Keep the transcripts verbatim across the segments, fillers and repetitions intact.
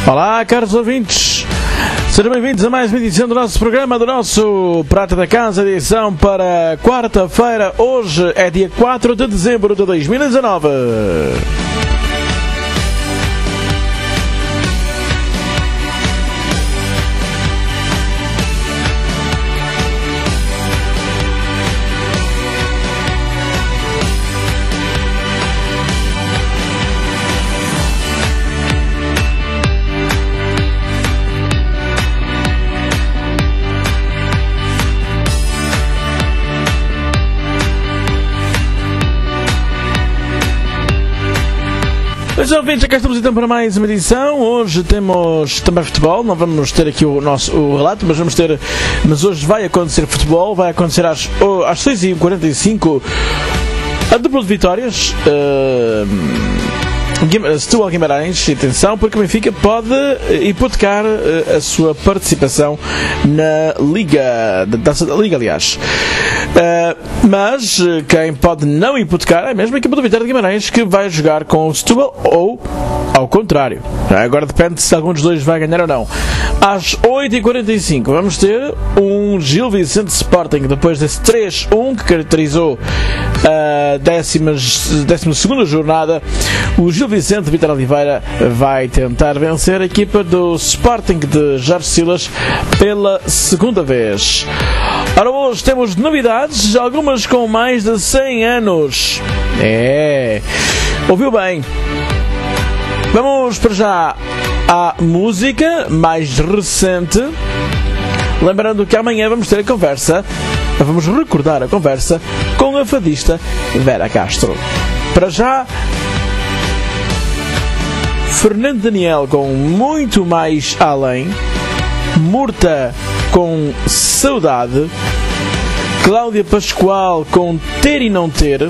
Olá, caros ouvintes, sejam bem-vindos a mais uma edição do nosso programa, do nosso Prata da Casa, edição para quarta-feira. Hoje é dia quatro de dezembro de dois mil e dezanove. Mas, ouvintes, cá estamos então para mais uma edição. Hoje temos também futebol. Não vamos ter aqui o nosso o relato, mas vamos ter. Mas hoje vai acontecer futebol. Vai acontecer às, às seis e quarenta e cinco a dupla de vitórias. Uh... Setúbal Guimarães, atenção, porque o Benfica pode hipotecar a sua participação na Liga, da Taça da Liga, aliás. Uh, mas quem pode não hipotecar é mesmo a equipa do Vitória de Guimarães, que vai jogar com o Setúbal, ou ao contrário. Agora depende se algum dos dois vai ganhar ou não. Às oito e quarenta e cinco vamos ter um Gil Vicente Sporting, depois desse três a um que caracterizou a décima segunda jornada. O Gil Vicente Vitor Oliveira vai tentar vencer a equipa do Sporting de Jorge Silas pela segunda vez. Ora, hoje temos novidades, algumas com mais de cem anos. É, ouviu bem. Vamos para já à música mais recente. Lembrando que amanhã vamos ter a conversa, vamos recordar a conversa com a fadista Vera Castro. Para já, Fernando Daniel com Muito Mais Além, Murta com Saudade, Cláudia Pascoal com Ter e Não Ter,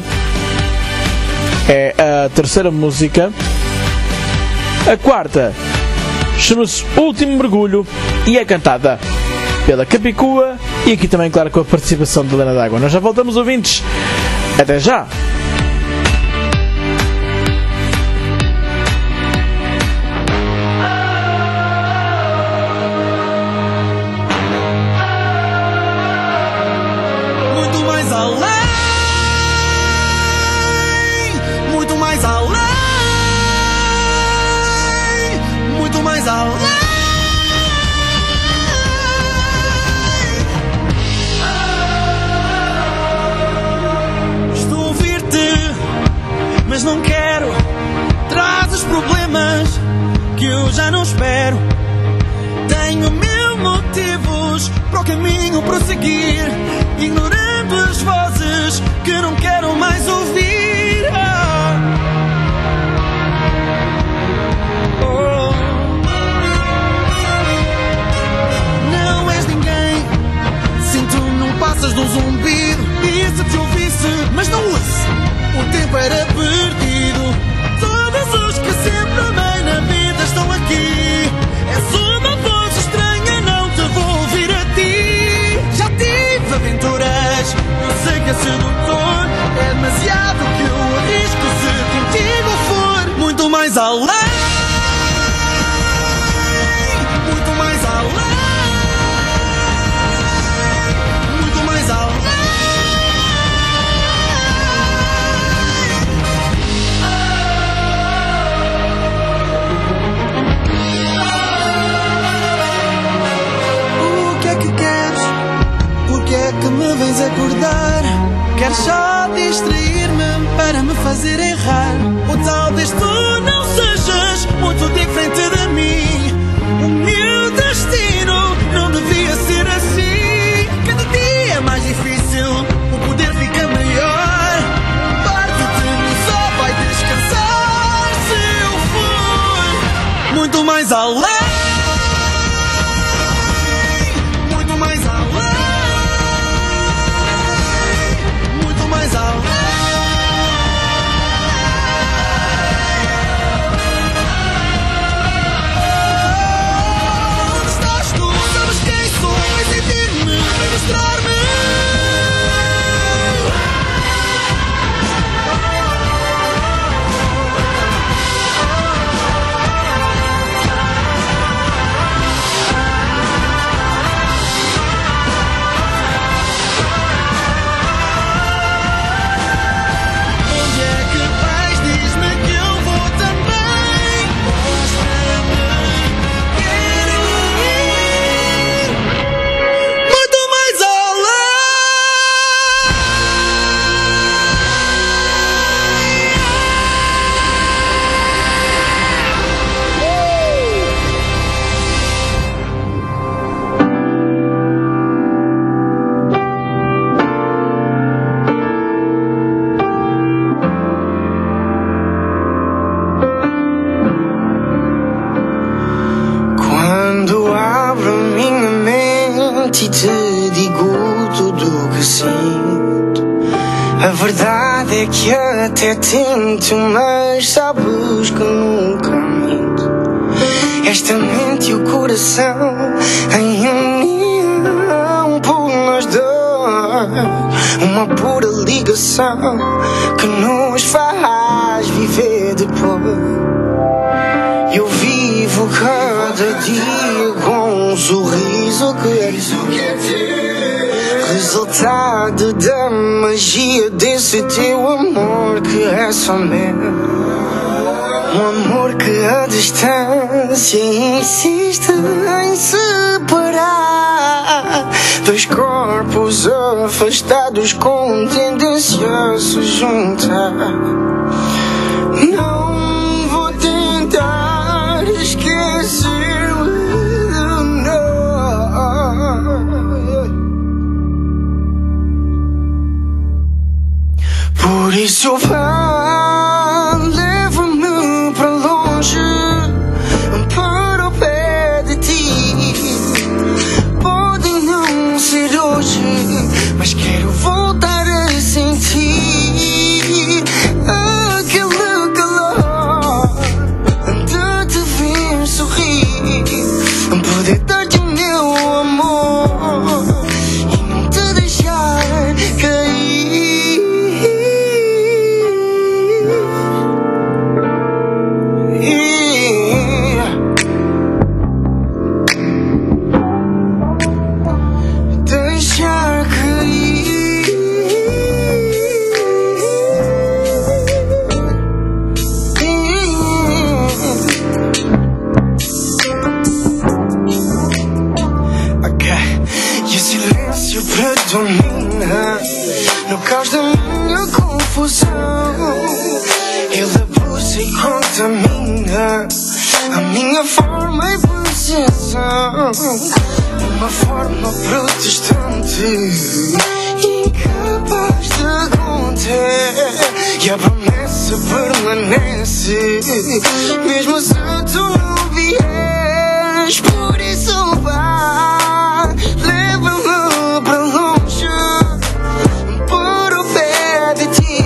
é a terceira música. A quarta chama-se Último Mergulho e é cantada pela Capicua e aqui também, claro, com a participação de Helena D'Água. Nós já voltamos, ouvintes. Até já! Muito mais além, muito mais além, muito mais além. Mas não quero, traz os problemas que eu já não espero. Tenho mil motivos para o caminho prosseguir, ignorando as vozes que não quero mais ouvir. Ah. Oh. Não és ninguém, sim, tu não passas de um zumbido. E se te ouvisse, mas não ouço, o tempo era perdido. Todos os que sempre amei na vida estão aqui. És uma voz estranha, não te vou ouvir a ti. Já tive aventuras, eu sei que é sedutor. É demasiado que eu arrisco se contigo for. Muito mais além, muito mais além, muito mais além. Que me vens acordar, queres só distrair-me para me fazer errar. Ou talvez tu não sejas muito diferente de mim. O meu destino não devia ser assim. Cada dia é mais difícil, o poder fica maior. Parte de mim só vai descansar se eu for muito mais além. frente e te digo tudo o que sinto. A verdade é que até tento, mas sabes que nunca minto. Esta mente e o coração em união por nós dois, uma pura ligação que nos faz viver depois. Eu vivo cada dia com um sorriso que é resultado da magia desse teu amor que é só meu. Um amor que a distância insiste em separar dois corpos afastados com tendência a se juntar. Não vou tentar esquecer, não. Por isso eu vou. Mas quero voltar a sentir aquele calor de te ver sorrir, poder dar-te o meu amor e não te deixar cair. Deixar predomina no caos da minha confusão. Ele abusa e contamina a minha forma e percepção. Uma forma protestante, incapaz de conter, e a promessa permanece mesmo se tu não vieres. Por isso vá, leva-me para longe, por o pé de ti.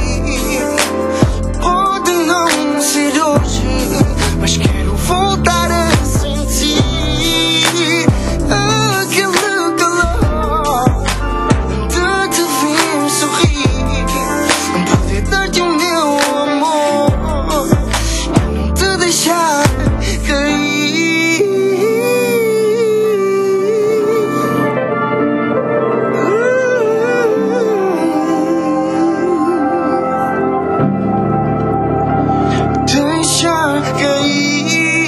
Pode não ser hoje, mas quero voltar a sentir aquele calor de te ver sorrir, poder dar-te o meu amor e não te deixar cair. Deixar cair.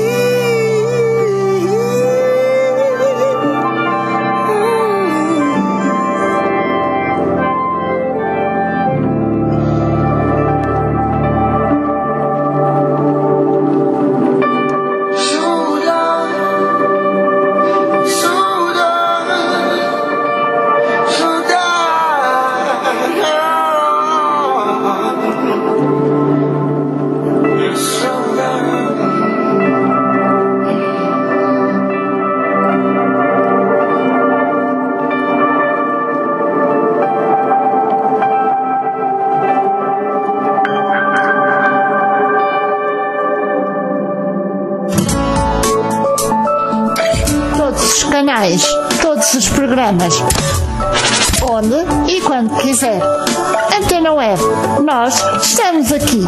Canais, todos os programas, onde e quando quiser. Antena Web, nós estamos aqui.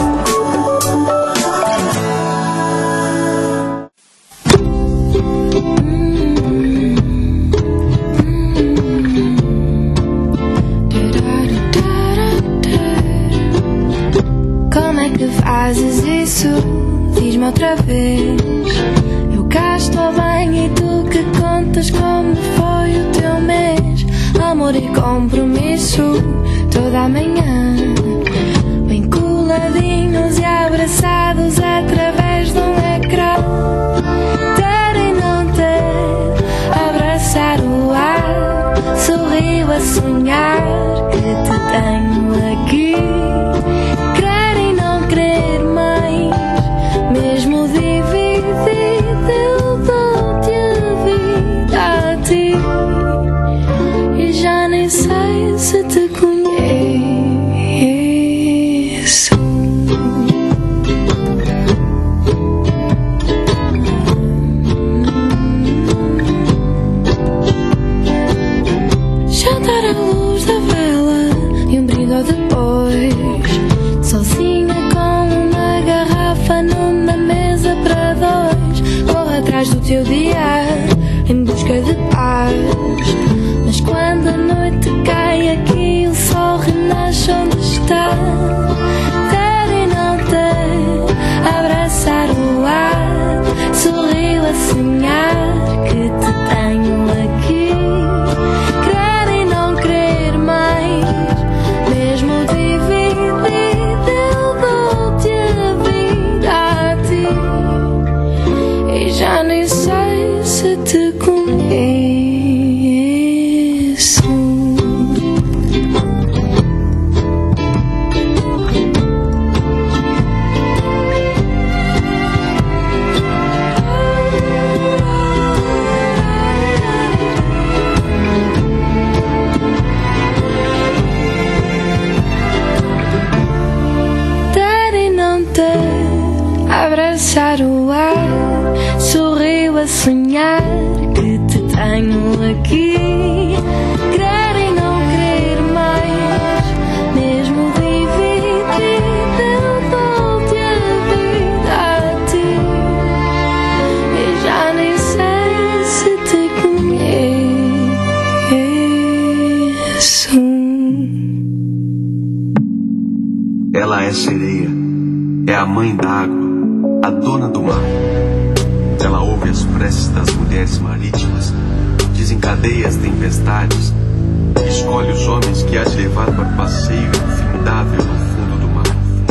Como é que fazes isso? Diz-me outra vez. Eu cá estou bem e tu que contas como foi o teu mês. Amor e compromisso toda a manhã, bem coladinhos e abraçados através de um ecrã. Ter e não ter, abraçar o ar, sorrio a sonhar que te tenho aqui. Crer e não crer mais, mesmo dividido, eu dou-te a vida a ti. atrás do teu dia em busca de paz. Mas quando a noite cai aqui, o sol renasce onde está. Ter e não ter, abraçar o ar, sorriu a sonhar que te tenho aqui. Crer e não crer mais, mesmo dividido, eu dou-te a vida a ti. E já nem sei se te conheço. Abraçar o ar, sorriu a sonhar que te tenho aqui. Crer e não crer mais, mesmo dividido, eu dou-te a vida a ti. E já nem sei se te conheço. Ela é sereia, é a mãe d'água, a dona do mar. Ela ouve as preces das mulheres marítimas, desencadeia as tempestades, escolhe os homens que há de levar para o passeio infindável no fundo do mar.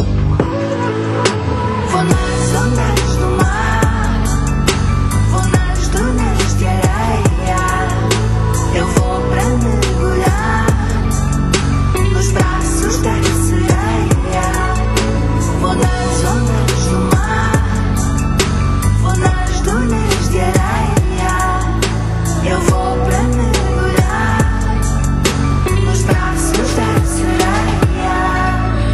Vou nas ondas do mar, vou nas dunas de areia. Eu vou para mergulhar nos braços da sereia. Vou nas ondas do mar, vou nas dunas de areia. Eu vou para mergulhar nos braços da sereia.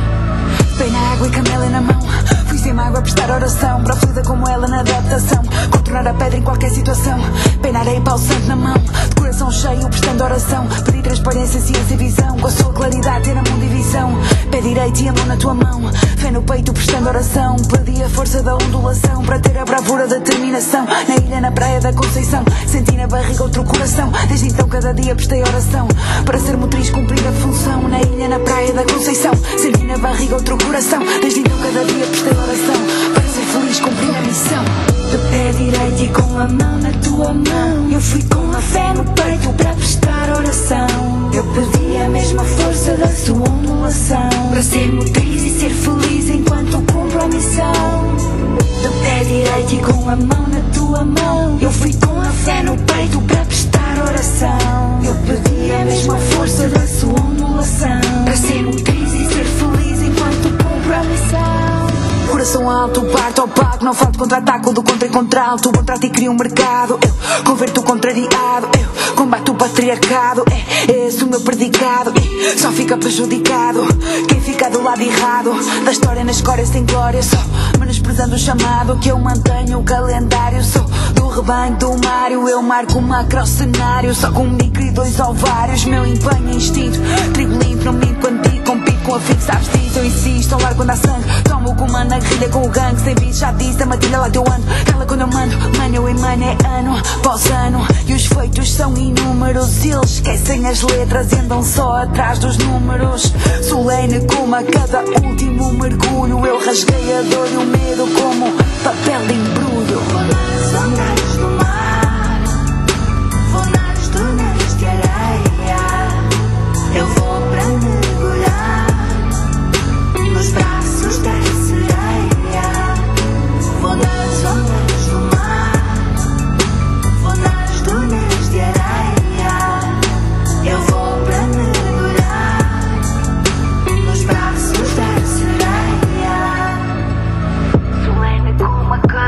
Bem na água e camela na mão, fui sem mágoa prestar oração para a fluida como ela na adaptação, contornar a pedra em qualquer situação. Bem na areia e pau santo na mão, de coração cheio prestando oração, pedir transparência, ciência e visão, com a sua claridade ter a mão divisão. Pé direito e a mão na tua mão, fé no peito prestando oração, pedi a força da ondulação para ter a bravura da determinação. Na ilha, na praia da Conceição, senti na barriga outro coração. Desde então cada dia prestei oração para ser motriz, cumprir a função. Na ilha, na praia da Conceição, senti na barriga outro coração. Desde então cada dia prestei oração para ser feliz, cumprir a missão. De pé direito e com a mão na tua mão, eu fui com a fé no peito para prestar oração. Eu pedi a mesma força da sua ondulação para ser motriz e ser feliz enquanto cumpro a missão. De pé direito e com a mão na tua mão, eu fui com a fé no peito para prestar oração. Eu pedi a mesma força da sua ondulação para ser motriz e ser feliz enquanto cumpro a missão. Coração alto, parto ao pago, não falto contra-ataque, do contra e contra-alto. Contrato e crio um mercado, eu converto o contrariado, eu combato o patriarcado. É esse o meu predicado, e só fica prejudicado quem fica do lado errado da história. Na escória sem glória, só menosprezando o chamado que eu mantenho o calendário. Sou do rebanho do Mário, eu marco o macro cenário, só com um micro e dois ovários. Meu empenho é instinto, trigo limpo, não minto quando digo, compito com a fico, sabes disso. Eu insisto, ao largo quando há sangue, tomo o comando na guerrilha com o gangue. Sem bicho, já disse, a matilha lá teu ando, cala quando eu mando, mano eu emano, é ano após ano. E os feitos são inúmeros, eles esquecem as letras e andam só atrás dos números. Solene como a cada último mergulho, eu rasguei a dor e o medo como papel de embrulho. Vou nas ondas do mar, vou nas dunas de areia. Eu vou para mergulhar nos braços da sereia. Vou nas ondas do mar, vou nas dunas de areia. Eu vou para mergulhar nos braços da sereia. Solene como a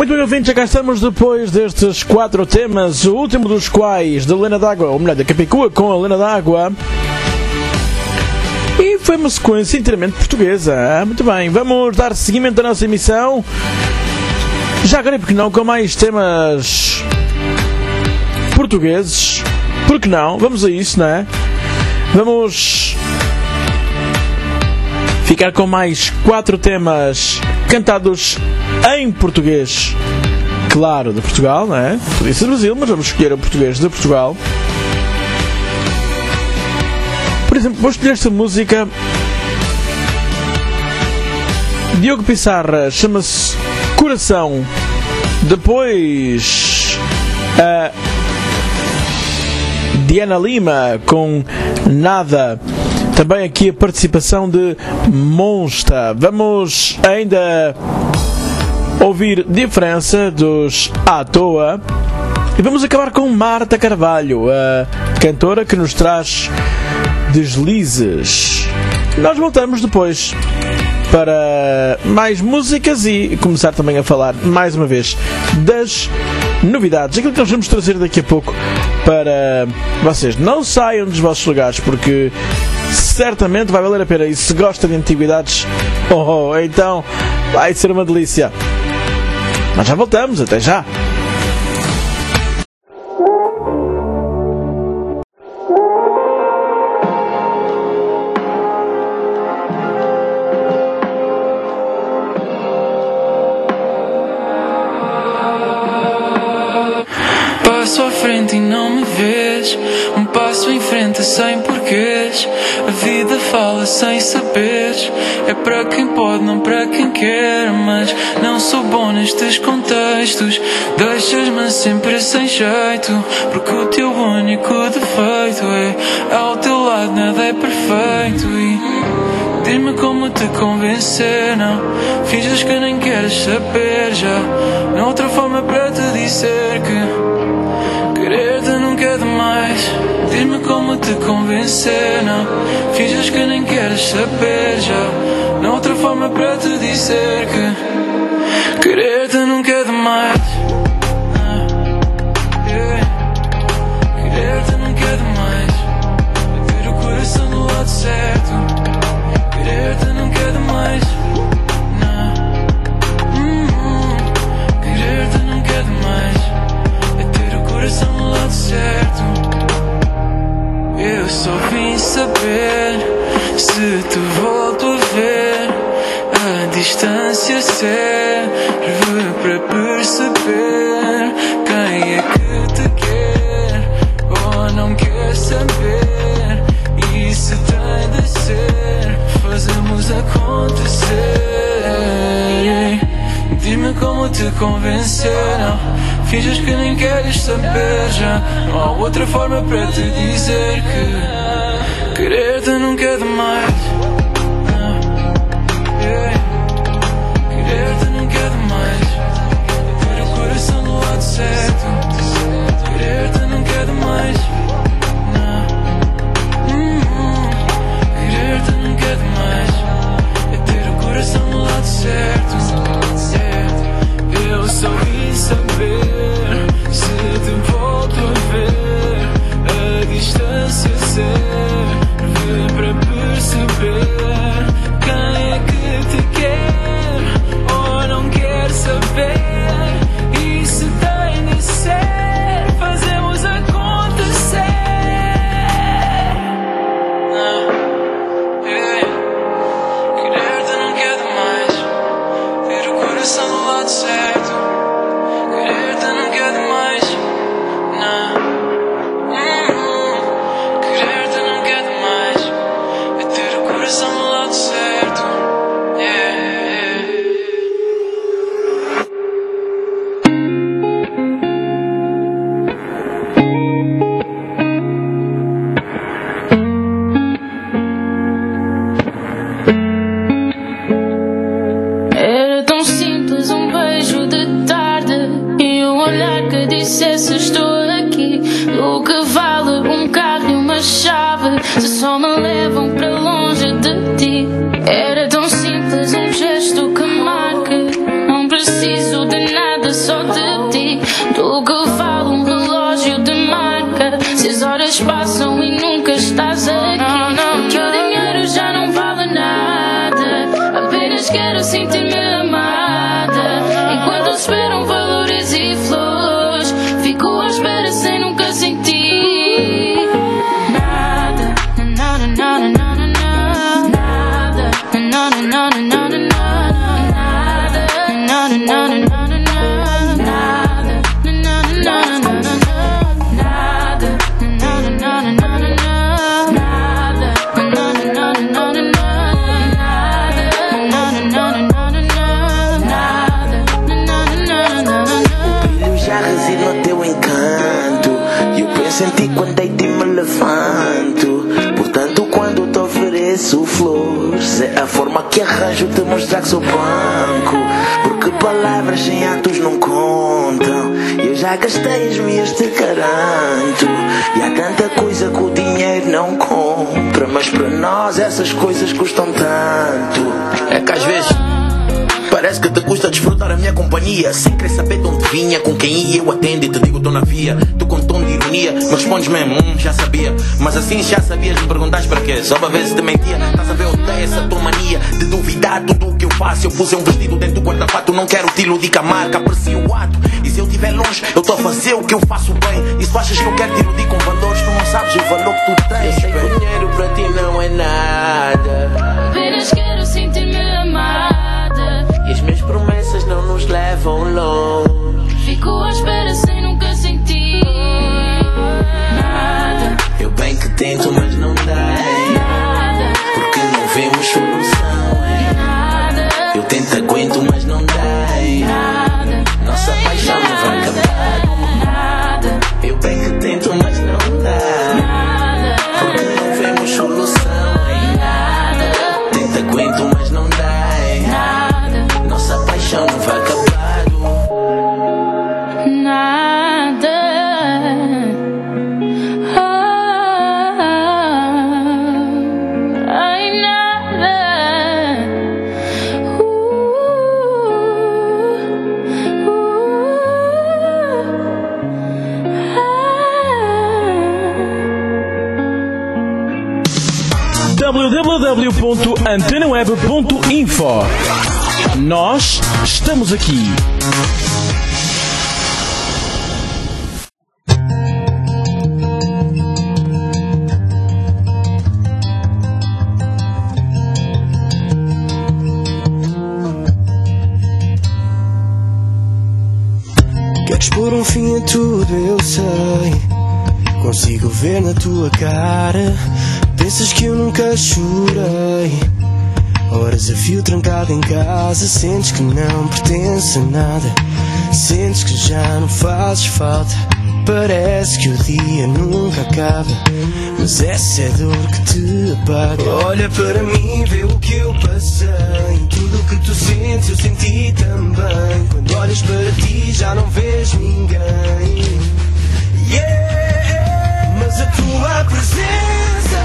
Muito bem, ouvintes, já cá estamos depois destes quatro temas, o último dos quais da Lena d'Água, ou melhor, da Capicua com a Lena d'Água. E foi uma sequência inteiramente portuguesa. Ah, muito bem, vamos dar seguimento à nossa emissão. Já agora, porque não, com mais temas portugueses. Porque não? Vamos a isso, não é? Vamos ficar com mais quatro temas cantados em português. Claro, de Portugal, não é? Podia ser do Brasil, mas vamos escolher o português de Portugal. Por exemplo, vou escolher esta música. Diogo Pissarra, chama-se Coração. Depois a Diana Lima com Nada. Também aqui a participação de Monsta. Vamos ainda ouvir Diferença dos À Toa. E vamos acabar com Marta Carvalho, a cantora que nos traz Deslizes. Nós voltamos depois para mais músicas e começar também a falar mais uma vez das novidades, aquilo que nós vamos trazer daqui a pouco para vocês. Não saiam dos vossos lugares, porque certamente vai valer a pena. E se gosta de antiguidades, oh, então vai ser uma delícia. Nós já voltamos, até já. Passo à frente e não me vês, um passo em frente sem porquês. A vida fala sem saberes, é para quem pode, não para quem quer. Mas não sou bom nestes contextos, deixas-me sempre sem jeito, porque o teu único defeito é ao teu lado nada é perfeito. E diz-me como te convencer, não finges que nem queres saber. Já não há outra forma para te dizer que querer-te nunca é demais. Diz-me como te convencer, não finges que nem queres saber. Já não há outra forma para te dizer que querer-te nunca é demais. Ah, yeah. Querer-te nunca é demais, é ter o coração do lado certo. Querer-te nunca é demais. Não. Hum, querer-te nunca é demais, coração do lado certo. Eu só vim saber se te volto a ver. A distância serve para perceber quem é que te quer ou não quer saber. E se tem de ser, fazemos acontecer. Diz-me como te convencer, não finges que nem queres saber. Já não há outra forma para te dizer que querer-te nunca é demais. Ah, yeah. Querer-te nunca é demais, ter o coração do lado certo. Querer-te nunca é demais. Não. Hum, querer-te nunca é demais, é ter o coração do lado certo. Yeah. Eu só vim saber se te volto a ver. A distância serve para perceber quem é que te quer ou não quer saber. E se tem de ser, fazemos acontecer. Ah, yeah. Querer-te não quer demais, ter o coração do lado certo. Querer-te não quer demais, não. Hum, querer-te não quer demais, é ter o coração do lado certo. Yeah. Era tão simples um beijo de tarde e um olhar que dissesse estou aqui. O que vale um carro e uma chave se só me levam para longe de ti? Era tão simples um gesto que marque, não preciso de nada meses passam e nunca estás aqui. Porque o dinheiro já não vale nada, apenas quero sentir-me amada. Enquanto esperam valores e flores, fico à espera sem nunca sentir nada. Nada, nada, nada, nada. Nada, nada, nada, nada, nada. Nada, nada, nada. Senti quando deito e me levanto. Portanto, quando te ofereço flores, é a forma que arranjo de mostrar que sou banco. Porque palavras sem atos não contam. Eu já gastei as minhas, te garanto. E há tanta coisa que o dinheiro não compra, mas para nós essas coisas custam tanto. É que às vezes parece que te custa desfrutar a minha companhia, sem querer saber de onde vinha, com quem ia. Eu atendo e te digo, tô na via. Tu com tom de ironia, me respondes mesmo, hum, já sabia. Mas assim já sabias, me perguntas para quê? Só para ver se te mentia. Estás a ver, eu tenho essa tua mania de duvidar tudo o que eu faço. Eu pus um vestido dentro do guarda-fato, não quero te iludir com a marca, aprecio o ato. E se eu estiver longe, eu estou a fazer o que eu faço bem. E se tu achas que eu quero te iludir com valores, tu não sabes o valor que tu tens. Eu sei que o dinheiro para ti não é nada, apenas quero sentir-me amada. E as minhas promessas não nos levam longe. Fico à espera sem nunca sentir nada. Eu bem que tento, mas não dá, nada. Porque não vemos solução, é. Nada. Eu tento, aguento, mas não dá, nada. Nossa paixão não vai acabar, nada. Eu bem que tento, mas não dá, nada. Porque não vemos solução, é. Nada. Tento, aguento, mas não dá, nada. Nossa paixão não vai acabar, nada. Ai, nada. Uh, uh, w w w ponto antena web ponto info. Nós estamos aqui. Queres pôr um fim a tudo, eu sei. Consigo ver na tua cara. Pensas que eu nunca chorei. Horas a fio trancado em casa. Sentes que não pertence a nada. Sentes que já não fazes falta. Parece que o dia nunca acaba, mas essa é a dor que te apaga. Olha para mim, vê o que eu passei. Tudo o que tu sentes eu senti também. Quando olhas para ti já não vês ninguém. Yeah, mas a tua presença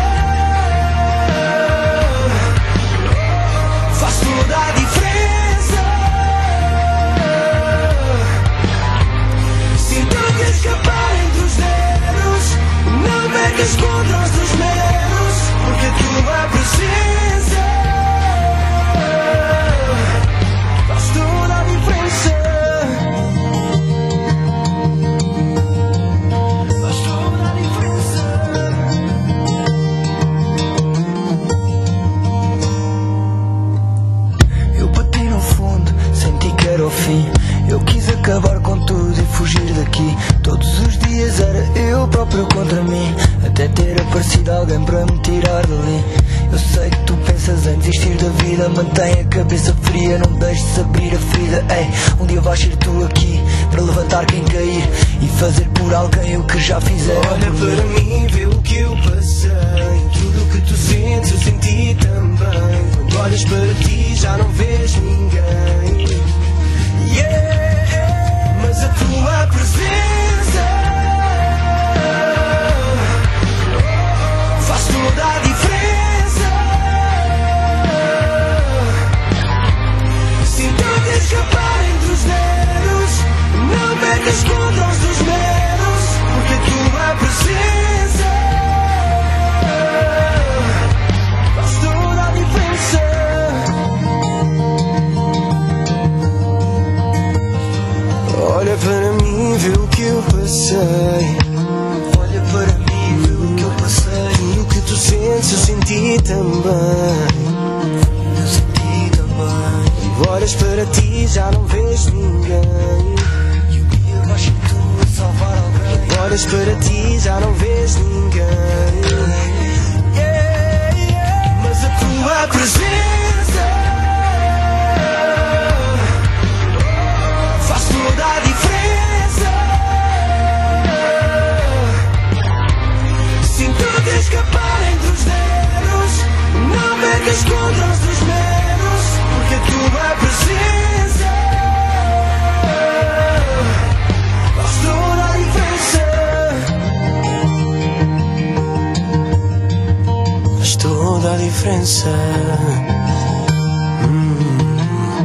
faz toda a diferença. Sinto que escapar entre os dedos. Não percas contra os teus medos, porque a tua presença faz toda a diferença. Faz toda a diferença. Eu bati no fundo, senti que era o fim. Eu quis acabar com tudo e fugir daqui. Todos os dias era eu próprio contra mim, até ter aparecido alguém para me tirar dali. Eu sei que tu pensas em desistir da vida. Mantém a cabeça fria, não deixes abrir a ferida. Ei, um dia vais ser tu aqui para levantar quem cair e fazer por alguém o que já fizeram. Olha para mim, vê o que eu passei. Tudo o que tu sentes eu senti também. Quando olhas para ti já não vês ninguém. Yeah, mas a tua presença faz toda a diferença. Sinto que escapar entre os dedos. Não percas contra os teus medos, porque a tua presença também. Faz em ti também. Olhas para ti, já não vês ninguém. E o dia vais ser tu a salvar alguém. Olhas para ti, já não vês ninguém. Yeah, yeah. Mas a tua presença faz toda a diferença. Sinto-te escapar entre os dedos. Não percas contra os teus medos, porque a tua presença faz toda a diferença. Faz toda a diferença. Hum.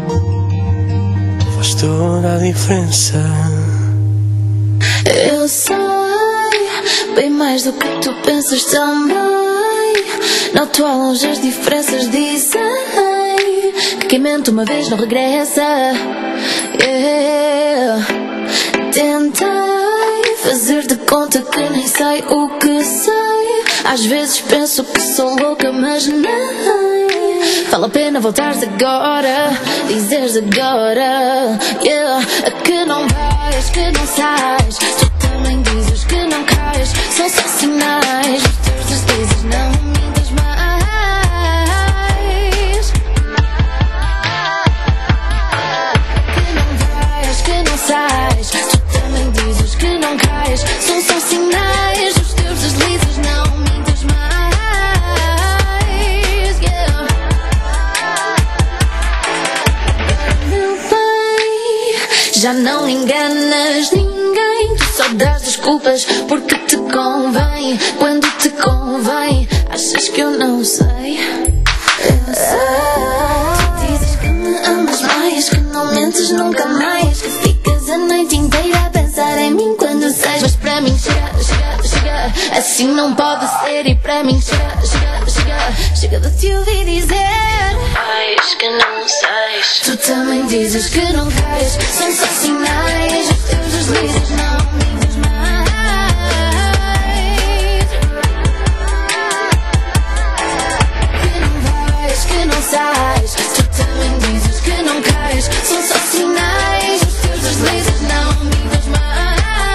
Faz toda a diferença. Eu sei bem mais do que tu pensas também. Noto ao longe as diferenças, dizem que quem mente uma vez não regressa. Yeah. Tentei fazer de conta que nem sei o que sei. Às vezes penso que sou louca, mas não. Vale a pena voltares agora, dizeres agora, yeah, que não vais, que não sais. Tu também dizes que não cais. São só sinais, os teus deslizes, não mintas mais. Que não vais, que não sais. Tu também dizes que não cais. São só sinais, os teus deslizes, não mintas mais. Yeah. Meu bem, já não enganas ninguém. Tu só dás desculpas porque te convém. Quando te convém, achas que eu não sei? Eu sei. Tu dizes que me amas mais, que não mentes nunca mais, que ficas a noite inteira a pensar em mim quando sais. Mas para mim chega, chega, chega, assim não pode ser. E para mim chega, chega, chega, chega de te ouvir dizerais que não sais. Tu também dizes que não cais. São só sinais, os teus deslizes, não mintas mais. Que não vais, que não sais. Tu também dizes que não cais. São só sinais, os teus deslizes, não mintas mais.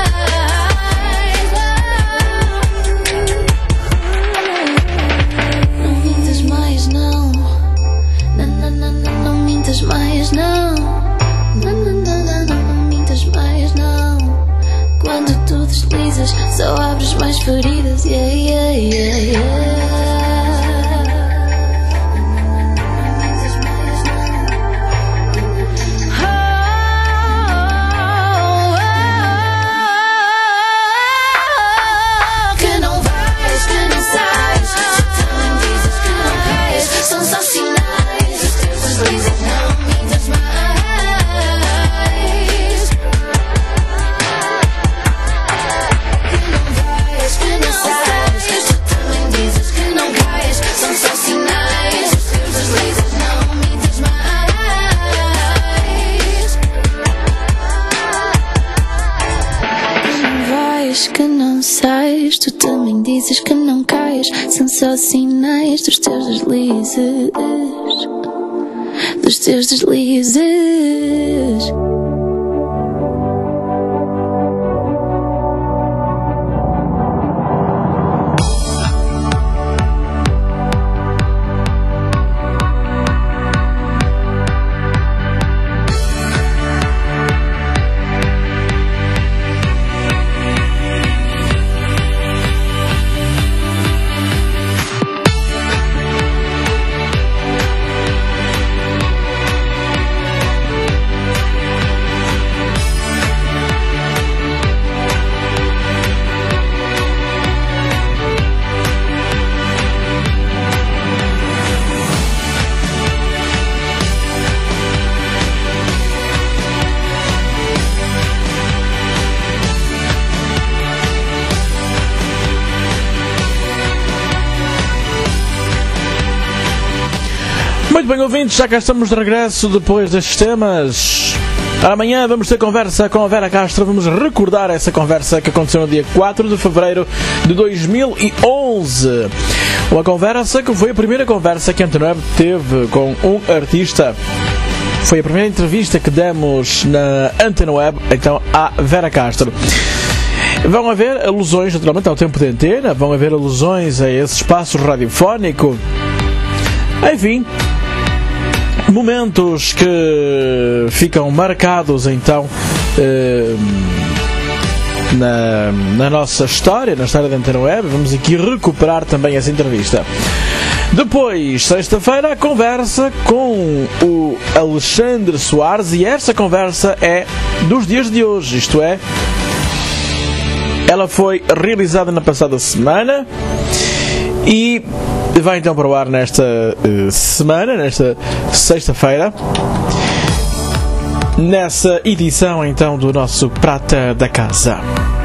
Não mintas mais, não. Não, não, não, não, não mintas mais, não. Não, não, não, não, não, não mintas mais, não. Quando tu deslizas, só abres mais feridas. Yeah, yeah, yeah, yeah. Que não vais, que não sais. Tu também dizes que não cais. São só sinais, os teus deslizes, não mintas mais. Que não vais, que não sais. Tu também dizes que não cais. São só sinais, os teus deslizes, não mintas mais. Que não vais, que não sais. Tu também dizes que não cais. São só sinais dos teus deslizes, dos teus deslizes. Muito bem, ouvintes, já cá estamos de regresso depois destes temas. Amanhã vamos ter conversa com a Vera Castro. Vamos recordar essa conversa que aconteceu no dia quatro de fevereiro de dois mil e onze. Uma conversa que foi a primeira conversa que a Antena Web teve com um artista. Foi a primeira entrevista que demos na Antena Web, então, à Vera Castro. Vão haver alusões, naturalmente, ao tempo de antena, vão haver alusões a esse espaço radiofónico. Enfim, momentos que ficam marcados, então, eh, na, na nossa história, na história da Antena Web. Vamos aqui recuperar também essa entrevista. Depois, sexta-feira, a conversa com o Alexandre Soares, e esta conversa é dos dias de hoje, isto é, ela foi realizada na passada semana e vai então para o ar nesta uh, semana, nesta sexta-feira, nessa edição então do nosso Prata da Casa.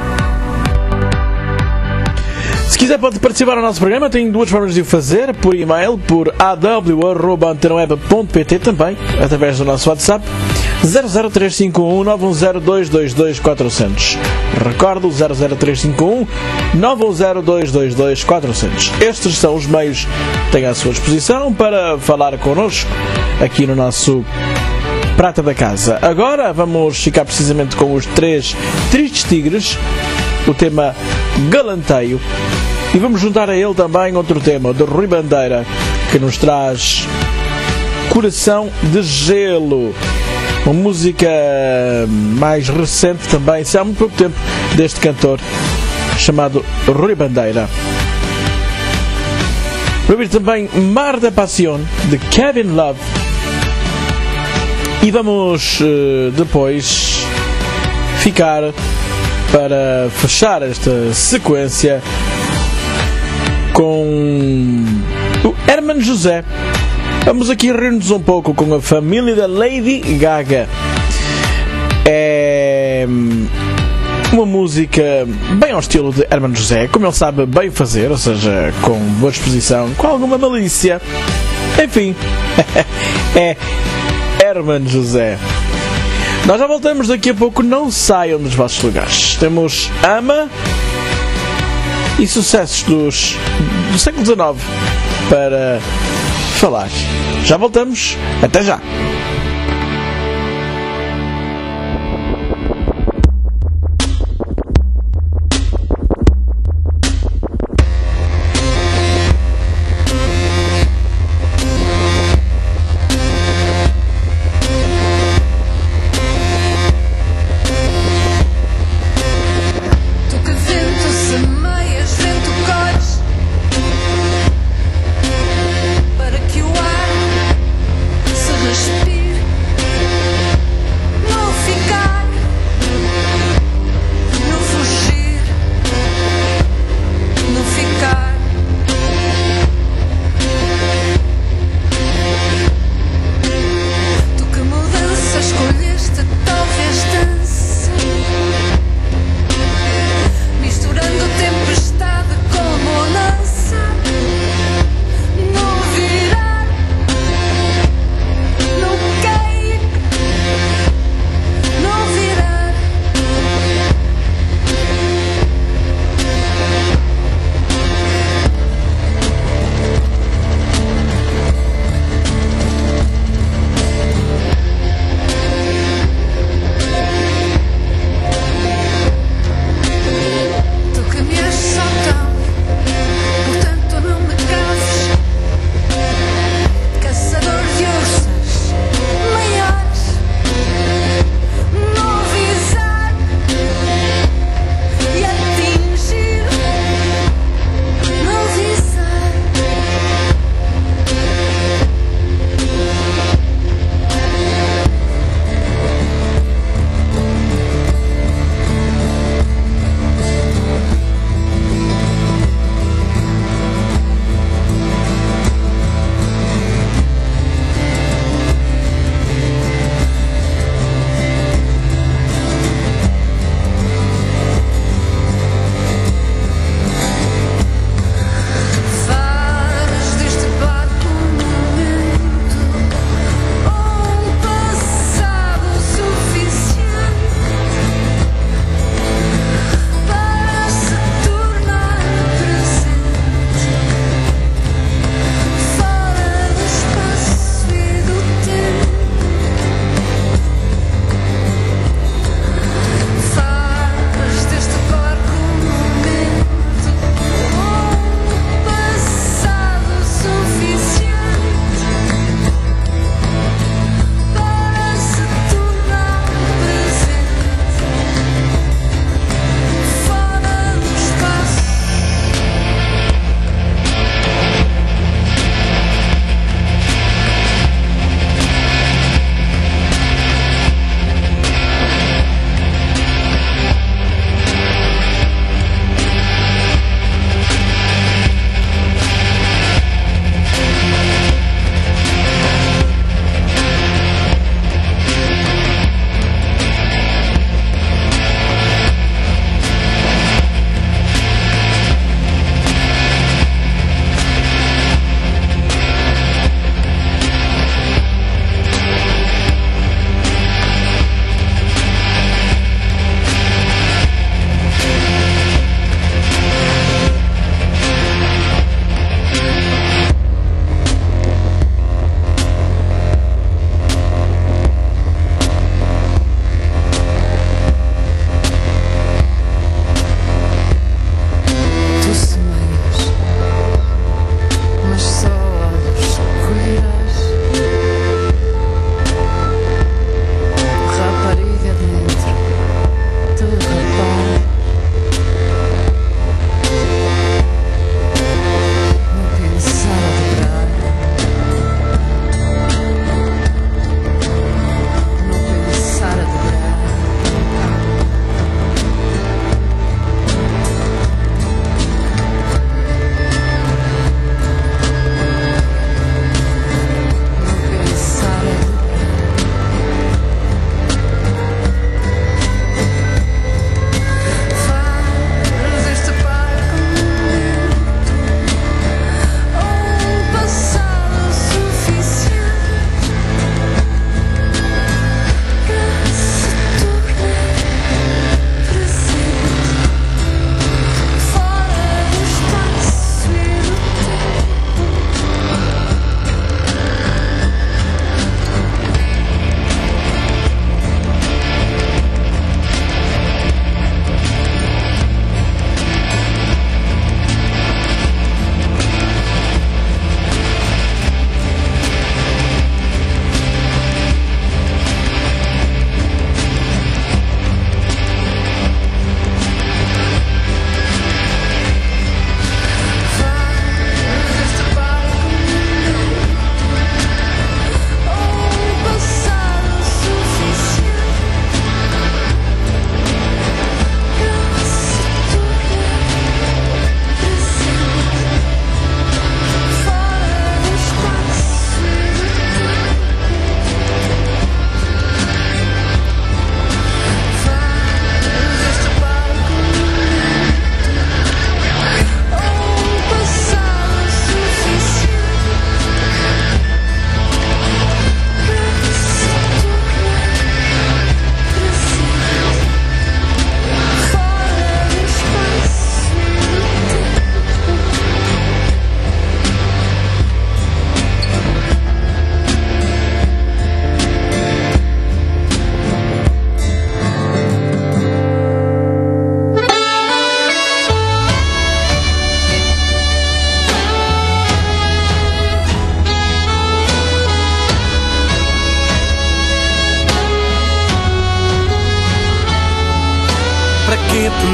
Se quiser pode participar no nosso programa, tem duas formas de o fazer: por e-mail, por a w arroba antena web ponto p t, também através do nosso WhatsApp zero zero três cinco um nove um zero dois dois dois quatro zero zero. Recordo, zero zero três cinco um nove um zero dois dois dois quatro zero zero. Estes são os meios que têm à sua disposição para falar connosco aqui no nosso Prata da Casa. Agora vamos ficar precisamente com os três Tristes Tigres, o tema Galanteio, e vamos juntar a ele também outro tema do Rui Bandeira, que nos traz Coração de Gelo, uma música mais recente também, se há muito pouco tempo, deste cantor chamado Rui Bandeira. Vamos ouvir também Mar da Pasión, de Kevin Love, e vamos uh, depois ficar para fechar esta sequência com o Hermano José. Vamos aqui rir-nos um pouco com a família da Lady Gaga. É uma música bem ao estilo de Hermano José, como ele sabe bem fazer, ou seja, com boa disposição, com alguma malícia. Enfim, é Hermano José. Nós já voltamos daqui a pouco, não saiam dos vossos lugares. Temos Ama e sucessos dos, do século dezenove para falar. Já voltamos, até já. Respira.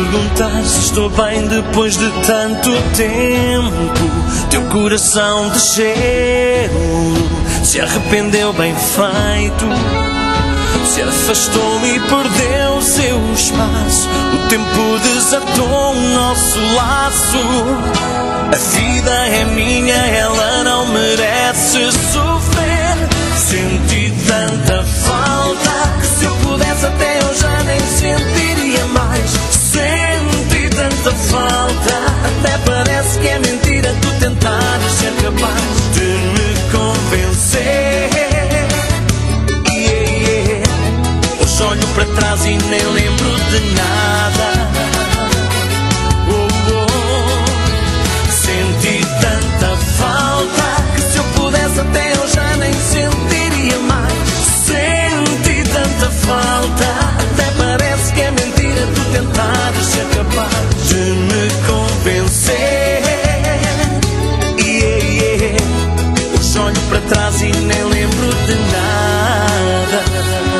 perguntar se estou bem depois de tanto tempo. Teu coração de gelo se arrependeu bem feito, se afastou e perdeu seu espaço. O tempo desatou o nosso laço. A vida é minha, ela não merece sofrer. Senti tanta falta que se eu pudesse até eu já nem sentiria mais. Senti tanta falta, até parece que é mentira tu tentares ser capaz de me convencer. Yeah, yeah. Hoje olho para trás e nem lembro de nada. Oh, oh. Senti tanta falta que se eu pudesse até eu já nem sentiria mais. Senti tanta falta, até parece que é mentira tu tentares ser capaz de me convencer. Yeah, yeah. Hoje olho para trás e nem lembro de nada.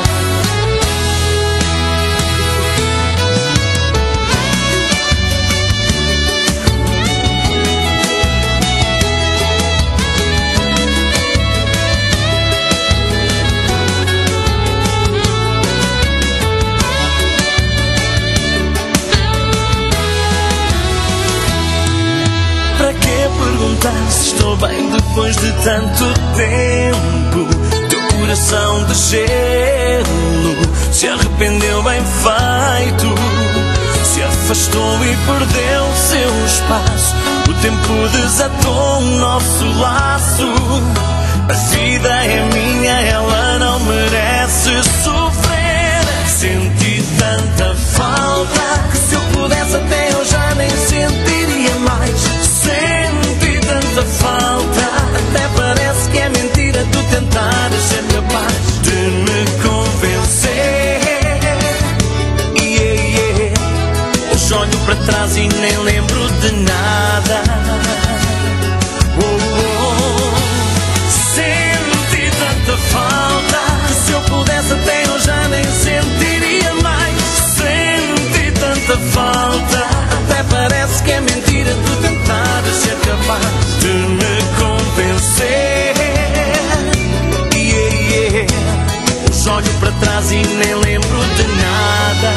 Perguntar se estou bem depois de tanto tempo. Teu coração de gelo se arrependeu bem feito, se afastou e perdeu seu espaço. O tempo desatou o nosso laço. A vida é minha, ela não merece sofrer. Senti tanta falta que se eu pudesse até eu já nem sentiria mais. Senti tanta falta, até parece que é mentira tu tentares ser capaz de me convencer. Yeah, yeah. Hoje olho para trás e nem lembro de nada. Oh, oh. Senti tanta falta, se eu pudesse até eu já nem sentiria mais. Senti tanta falta, até parece que é mentira tu tentares ser capaz de me convencer. Yeah, yeah. Hoje olho para trás e nem lembro de nada.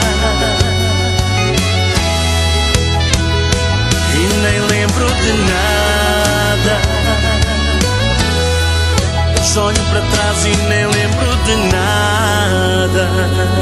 E nem lembro de nada. Hoje olho para trás e nem lembro de nada.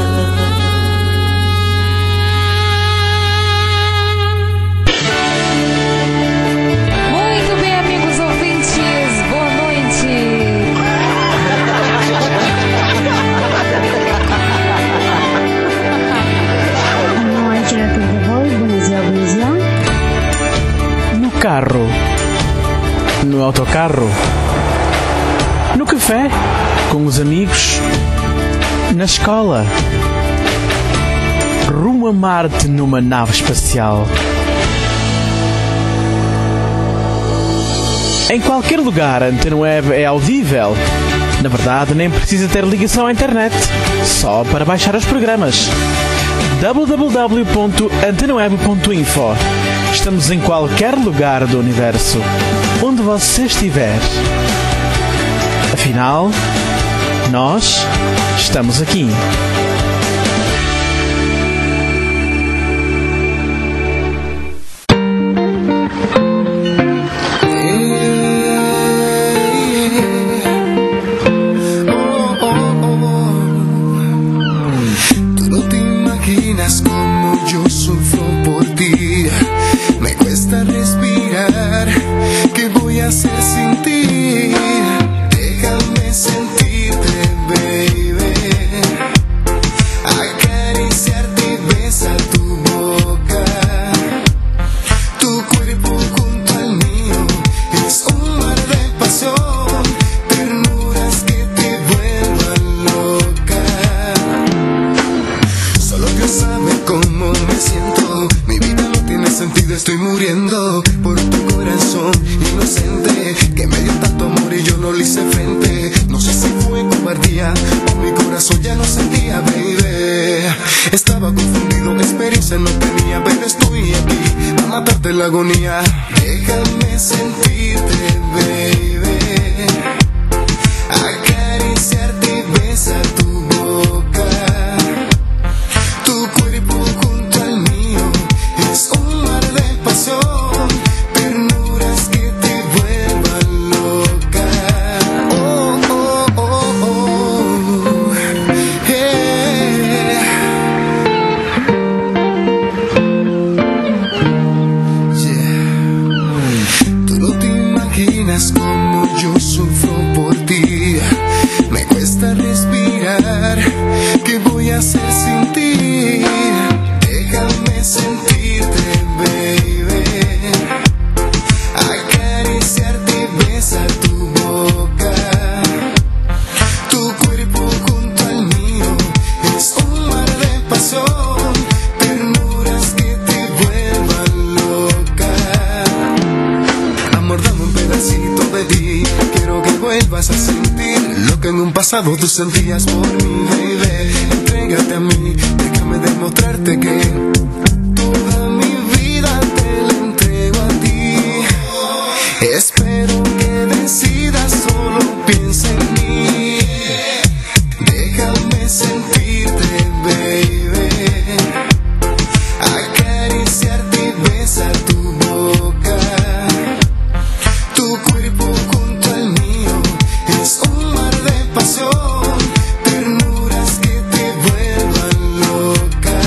No carro, no autocarro, no café, com os amigos, na escola, rumo a Marte numa nave espacial. Em qualquer lugar, a Antena Web é audível. Na verdade, nem precisa ter ligação à internet, só para baixar os programas. w w w ponto antena web ponto info. Estamos em qualquer lugar do universo, onde você estiver. Afinal, nós estamos aqui. Estoy muriendo por tu corazón inocente que me dio tanto amor y yo no le hice frente. No sé si fue cobardía o mi corazón ya no sentía, baby. Estaba confundido, experiencia no tenía, pero estoy aquí a matarte la agonía. Déjame sentirte, baby, acariciarte y besar tu boca. Tu cuerpo junto al mío es un mar de pasión, ternuras que te vuelvan loca. Oh, oh, oh, oh, yeah. Yeah. Tú no te imaginas cómo yo sufro por ti. Me cuesta respirar, ¿qué voy a hacer sin ti? Déjame sentirte, baby, acariciarte y besar tu boca. Tu cuerpo junto al mío es un mar de pasión, ternuras que te vuelvan loca. Amor, dame un pedacito de ti, quiero que vuelvas a sentir lo que en un pasado tú sentías por mí, baby. Entrégate a mí, déjame demostrarte que toda mi vida te la entrego a ti. Espero que decidas, solo piensa en mí. Déjame sentirte, baby, acariciarte y besar tu boca. Tu cuerpo junto al mío es un mar de pasión, ternuras que te vuelvan loca.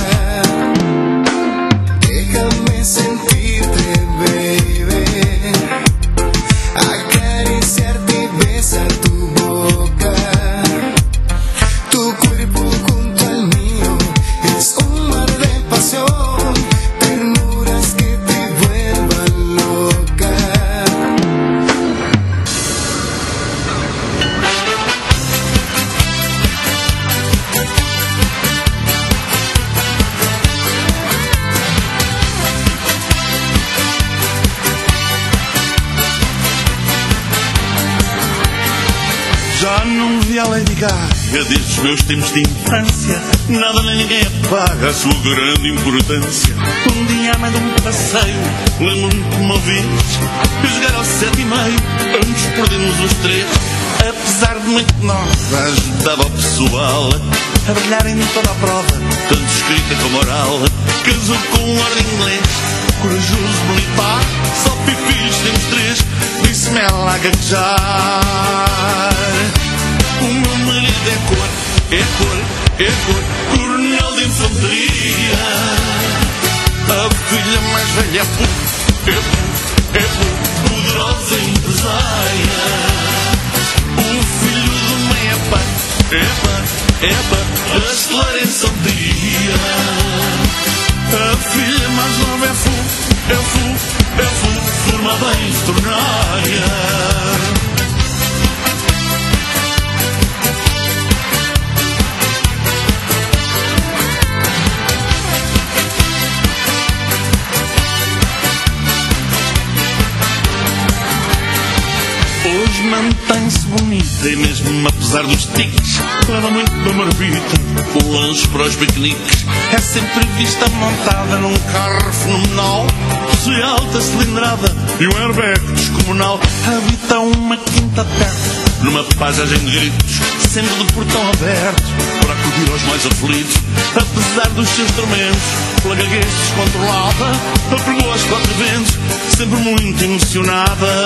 Déjame sentirte, baby, acariciarte y besar tu boca. Tu cuerpo junto al mío es un mar de pasión, ternuras que te vuelvan loca. Já não vi a Lady Gaga desde os meus tempos de infância. Nada nem ninguém apaga a sua grande importância. Um dia a mãe de um passeio, lembro-me que uma vez eu jogar ao sete e meio, ambos perdemos os três. Apesar de muito nova, ajudava o pessoal a brilhar em toda a prova, tanto escrita como oral. Casou com um ordem inglês, corajoso, militar, só filhos temos três. Disse-me ela a gaguejar: o meu marido é cor, é cor, é cor, coronel de infantaria. A filha mais velha é pu, é pu, é pu, poderosa empresária. O filho do meio é pai, é pai, é pai, a estelar em santaria. A filha mais nova é fu, é fu, é fu, formada em veterinária. Hoje mantém-se bonita e mesmo apesar dos tiques, leva muito da marmita, o lanche para os piqueniques. É sempre vista montada num carro fenomenal, possui alta cilindrada e um airbag descomunal. Habita uma quinta perto, numa paisagem de gritos, sempre de portão aberto, para acudir aos mais aflitos. Apesar dos seus tormentos, pela gaguez descontrolada, apregou aos quatro ventos, sempre muito emocionada.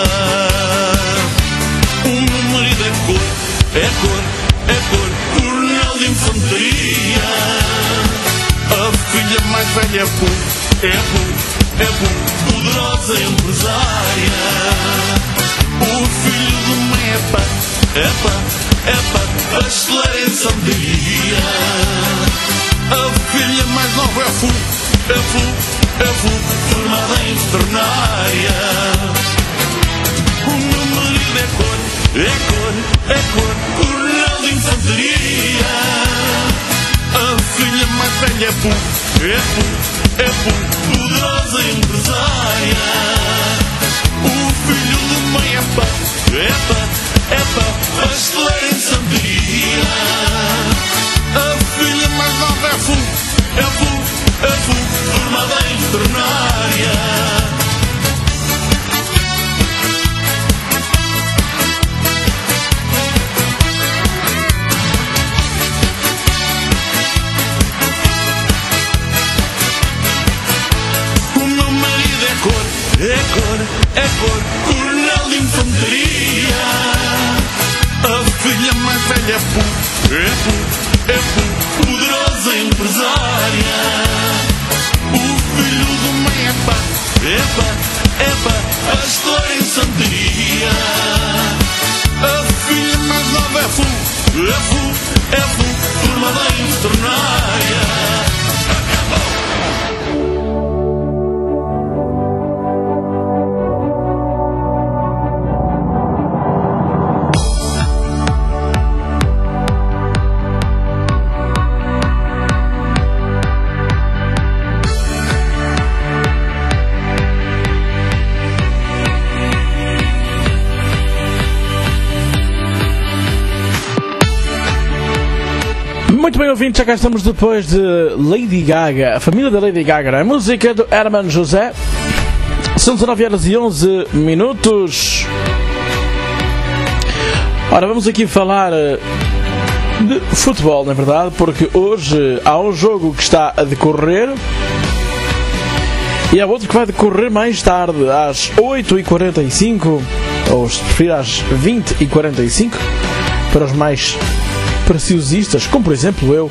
O meu marido é cor, é cor, é cor, coronel de infantaria. A filha mais velha é pu, é pu, é pu, poderosa empresária. O filho do meio é pá, é pá, é pá, a estelar em santaria. A filha mais nova é fu, é fu, é fu, formada em veterinária. O meu marido é cor, é cor, é cor, coronel de infantaria. A filha mais velha é pu, é pu, é pu, poderosa empresária. O filho do meio é pá, é pá, é pá, a estelar em santaria. A filha mais nova é fu, filha é fu, é fu, é fu, poderosa empresária. O filho do mãe é pá, é pá, é pá, a história em Santaria. A filha mais nova é fu, é fu, é fu, turma da Infernária. Muito bem, ouvintes, já cá estamos depois de Lady Gaga, a família da Lady Gaga, a música do Herman José. São dezanove horas e onze minutos. Ora, vamos aqui falar de futebol, na verdade, porque hoje há um jogo que está a decorrer e há outro que vai decorrer mais tarde, às oito e quarenta e cinco, ou se preferir às vinte e quarenta e cinco, para os mais preciosistas, como por exemplo eu.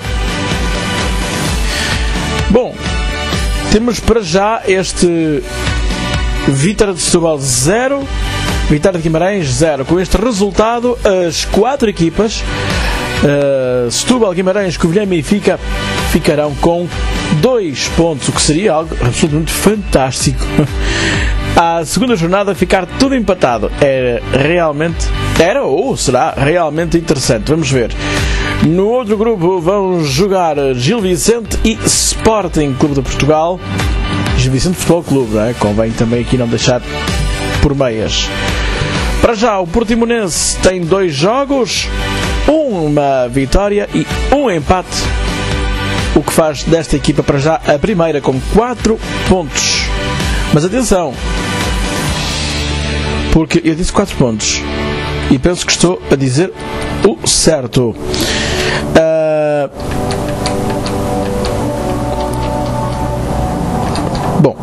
Bom, temos para já este Vitória de Setúbal zero, Vitória de Guimarães zero. Com este resultado, as quatro equipas, uh, Setúbal, Guimarães, Covilhã e Benfica, ficarão com dois pontos, o que seria algo absolutamente fantástico. À segunda jornada ficar tudo empatado era realmente, era ou será realmente interessante. Vamos ver. No outro grupo vão jogar Gil Vicente e Sporting Clube de Portugal. Gil Vicente Futebol Clube, não é? Convém também aqui não deixar por meias. Para já, o Portimonense tem dois jogos, uma vitória e um empate, o que faz desta equipa para já a primeira com quatro pontos. Mas atenção, porque eu disse quatro pontos e penso que estou a dizer o certo. Uh... Bom,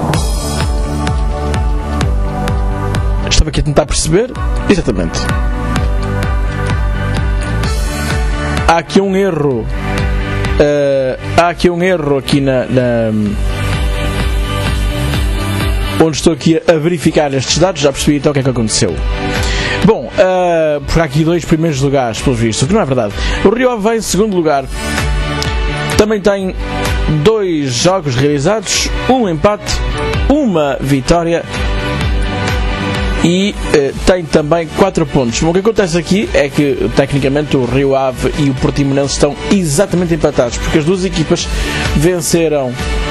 estava aqui a tentar perceber exatamente. Há aqui um erro. Uh... Há aqui um erro aqui na, na... onde estou aqui a verificar estes dados. Já percebi então o que é que aconteceu. Bom, uh, por aqui dois primeiros lugares, pelo visto, o que não é verdade. O Rio Ave vem em segundo lugar. Também tem dois jogos realizados, um empate, uma vitória e uh, tem também quatro pontos. Bom, o que acontece aqui é que, tecnicamente, o Rio Ave e o Portimonense estão exatamente empatados, porque as duas equipas venceram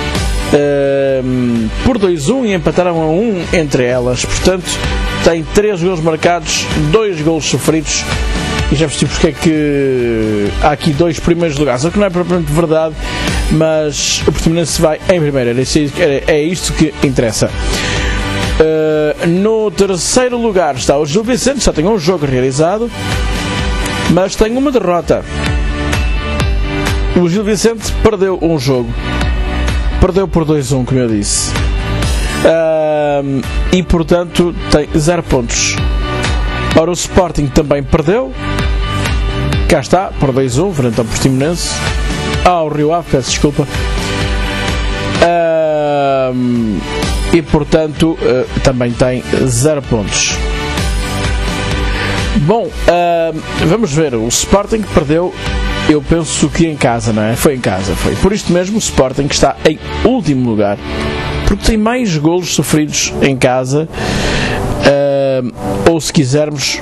Uh, por dois a um e empataram a um entre elas. Portanto, tem três golos marcados, dois golos sofridos. E já percebi porque é que há aqui dois primeiros lugares, o que não é propriamente verdade, mas o Portimonense vai em primeiro. É, é isto que interessa. Uh, no terceiro lugar está o Gil Vicente, só tem um jogo realizado, mas tem uma derrota. O Gil Vicente perdeu um jogo. Perdeu por dois a um, como eu disse. Uh, e, portanto, tem zero pontos. Ora, o Sporting também perdeu. Cá está, por dois a um, frente ao Portimonense. Ao Rio Ave, peço desculpa. Uh, e, portanto, uh, também tem zero pontos. Bom, uh, vamos ver. O Sporting perdeu, eu penso que em casa, não é? Foi em casa, foi. Por isto mesmo, o Sporting está em último lugar, porque tem mais golos sofridos em casa, uh, ou se quisermos,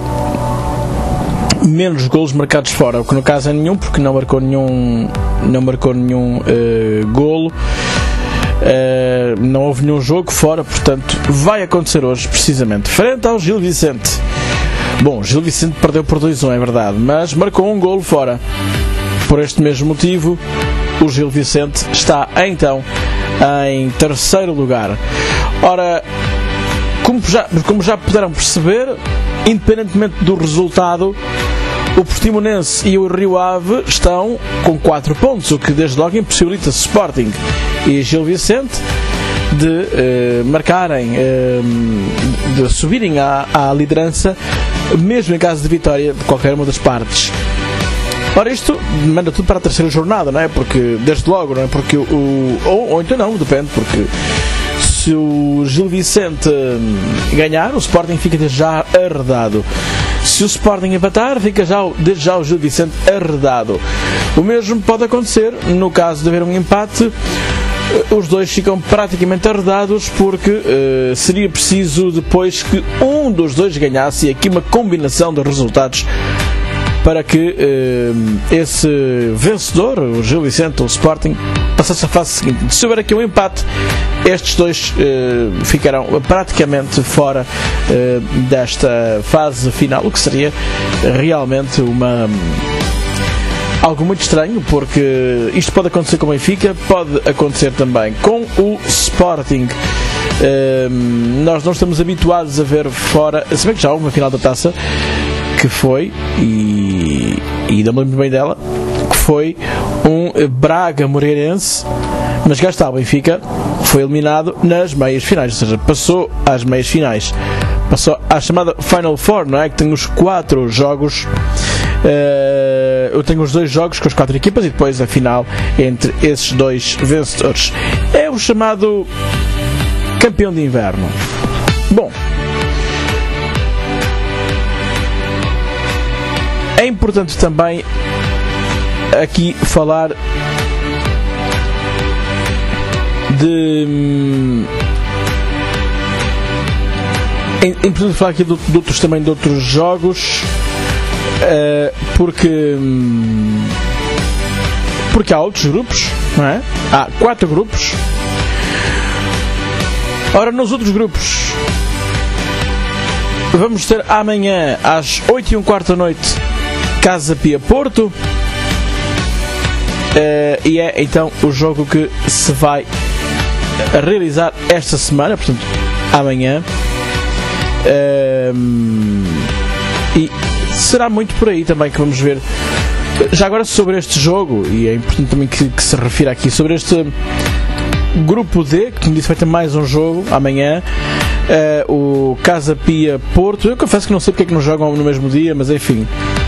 menos golos marcados fora, o que no caso é nenhum, porque não marcou nenhum, não marcou nenhum uh, golo. Uh, não houve nenhum jogo fora, portanto, vai acontecer hoje, precisamente, frente ao Gil Vicente. Bom, Gil Vicente perdeu por dois a um, é verdade, mas marcou um golo fora. Por este mesmo motivo, o Gil Vicente está, então, em terceiro lugar. Ora, como já, como já puderam perceber, independentemente do resultado, o Portimonense e o Rio Ave estão com quatro pontos, o que desde logo impossibilita Sporting e Gil Vicente de uh, marcarem, uh, de subirem à, à liderança, mesmo em caso de vitória de qualquer uma das partes. Ora, isto manda tudo para a terceira jornada, não é? Porque, desde logo, não é? Porque o... Ou, ou então não, depende, porque se o Gil Vicente ganhar, o Sporting fica desde já arredado. Se o Sporting empatar, fica já, desde já o Gil Vicente arredado. O mesmo pode acontecer no caso de haver um empate. Os dois ficam praticamente arredados, porque uh, seria preciso depois que um dos dois ganhasse, e aqui uma combinação de resultados para que uh, esse vencedor, o Gil Vicente ou o Sporting, passasse a fase seguinte. Se houver aqui um empate, estes dois uh, ficarão praticamente fora uh, desta fase final, o que seria realmente uma... algo muito estranho, porque isto pode acontecer com o Benfica, pode acontecer também com o Sporting. Um, nós não estamos habituados a ver fora, se bem que já houve uma final da taça que foi, e, e não me lembro bem dela, que foi um Braga Moreirense, mas cá está, o Benfica foi eliminado nas meias finais, ou seja, passou às meias finais, passou à chamada Final Four, não é? Que tem os quatro jogos. Uh, eu tenho os dois jogos com as quatro equipas e depois a final entre esses dois vencedores. É o chamado campeão de inverno. Bom, é importante também aqui falar de... É importante falar aqui de, de outros, também de outros jogos, uh, porque porque há outros grupos, não é? Há quatro grupos. Ora, nos outros grupos vamos ter amanhã às oito e um quarto da noite Casa Pia Porto, uh, e é então o jogo que se vai realizar esta semana, portanto amanhã. Um, e será muito por aí também que vamos ver. Já agora, sobre este jogo, e é importante também que, que se refira aqui sobre este grupo D, que me disse vai ter mais um jogo amanhã, uh, o Casa Pia Porto. Eu confesso que não sei porque é que não jogam no mesmo dia, mas enfim,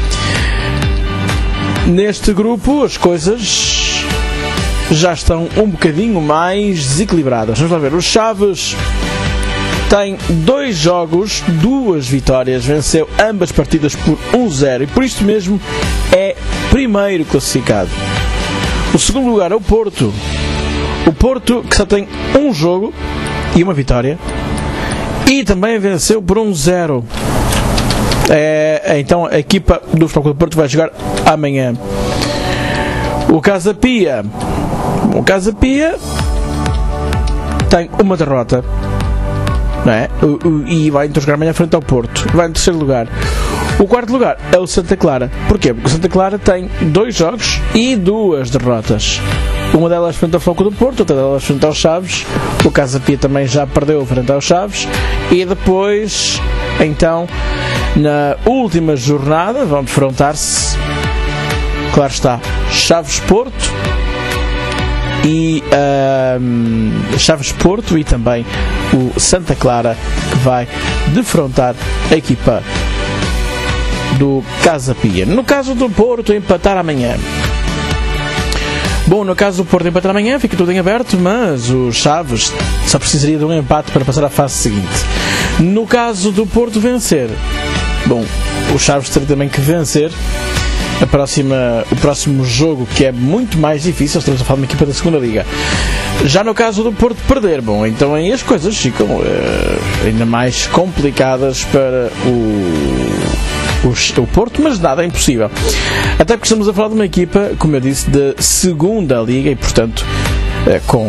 neste grupo as coisas já estão um bocadinho mais desequilibradas. Vamos lá ver. Os Chaves tem dois jogos, duas vitórias, venceu ambas partidas por um zero e por isto mesmo é primeiro classificado. O segundo lugar é o Porto. O Porto, que só tem um jogo e uma vitória, e também venceu por um zero. É, então a equipa do Futebol Clube do Porto vai jogar amanhã. O Casa Pia, o Casa Pia tem uma derrota, não é? O, o, e vai então jogar amanhã frente ao Porto. Vai em terceiro lugar. O quarto lugar é o Santa Clara. Porquê? Porque o Santa Clara tem dois jogos e duas derrotas. Uma delas frente ao Foco do Porto, outra delas frente aos Chaves. O Casa Pia também já perdeu frente aos Chaves. E depois, então, na última jornada, vão defrontar-se, claro está, Chaves Porto e um, Chaves Porto e também o Santa Clara, que vai defrontar a equipa do Casa Pia. No caso do Porto, empatar amanhã. Bom, no caso do Porto empatar amanhã, fica tudo em aberto, mas o Chaves só precisaria de um empate para passar à fase seguinte. No caso do Porto vencer, bom, o Chaves teria também que vencer a próxima, o próximo jogo, que é muito mais difícil. Estamos a falar de uma equipa da segunda Liga. Já no caso do Porto perder, bom, então aí as coisas ficam uh, ainda mais complicadas para o, o, o Porto, mas nada é impossível. Até porque estamos a falar de uma equipa, como eu disse, da segunda Liga e, portanto, uh, com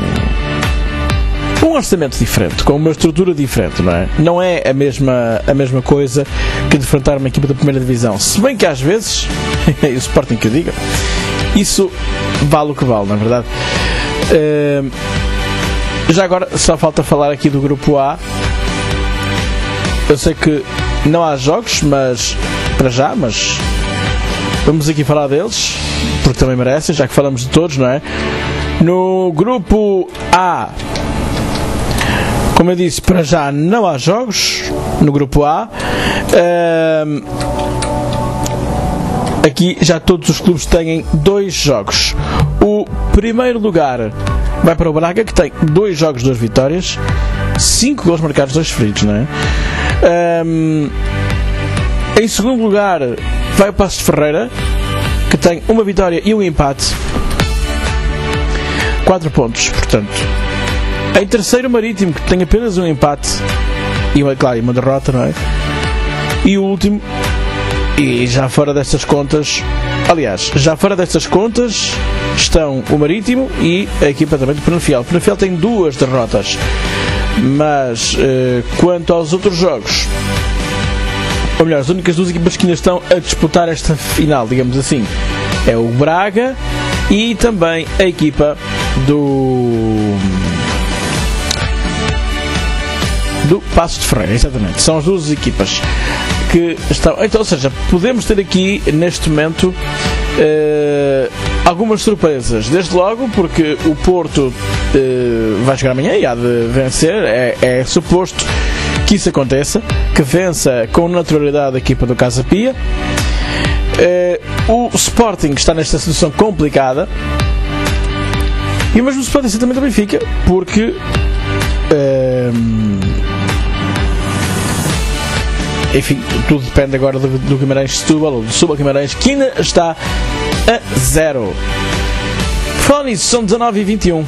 um orçamento diferente, com uma estrutura diferente, não é? Não é a mesma, a mesma coisa que defrontar uma equipa da primeira divisão. Se bem que às vezes, e o Sporting que eu diga, isso vale o que vale, na verdade. Uh, já agora, só falta falar aqui do grupo A. Eu sei que não há jogos, mas para já, mas vamos aqui falar deles, porque também merecem, já que falamos de todos, não é? No grupo A, como eu disse, para já não há jogos no grupo A. Uh, aqui já todos os clubes têm dois jogos. O primeiro lugar vai para o Braga, que tem dois jogos, duas vitórias, cinco gols marcados, dois feridos, não é? Um, em segundo lugar vai o Paços de Ferreira, que tem uma vitória e um empate, quatro pontos, portanto. Em terceiro, o Marítimo, que tem apenas um empate e, claro, uma derrota, não é? E o último, e já fora destas contas, aliás, já fora destas contas estão o Marítimo e a equipa também do Penafiel. O Penafiel tem duas derrotas, mas eh, quanto aos outros jogos, ou melhor, as únicas duas equipas que ainda estão a disputar esta final, digamos assim, é o Braga e também a equipa do do Paços de Ferreira, exatamente. São as duas equipas que estão. Então, ou seja, podemos ter aqui neste momento uh, algumas surpresas. Desde logo porque o Porto uh, vai jogar amanhã e há de vencer. É, é suposto que isso aconteça, que vença com naturalidade a equipa do Casa Pia. Uh, o Sporting está nesta situação complicada, e mesmo o Sporting ser também do Benfica, porque uh, enfim, tudo depende agora do, do Guimarães Setúbal, ou do Setúbal Guimarães, que ainda está a zero. Falando nisso, são dezanove e vinte e um.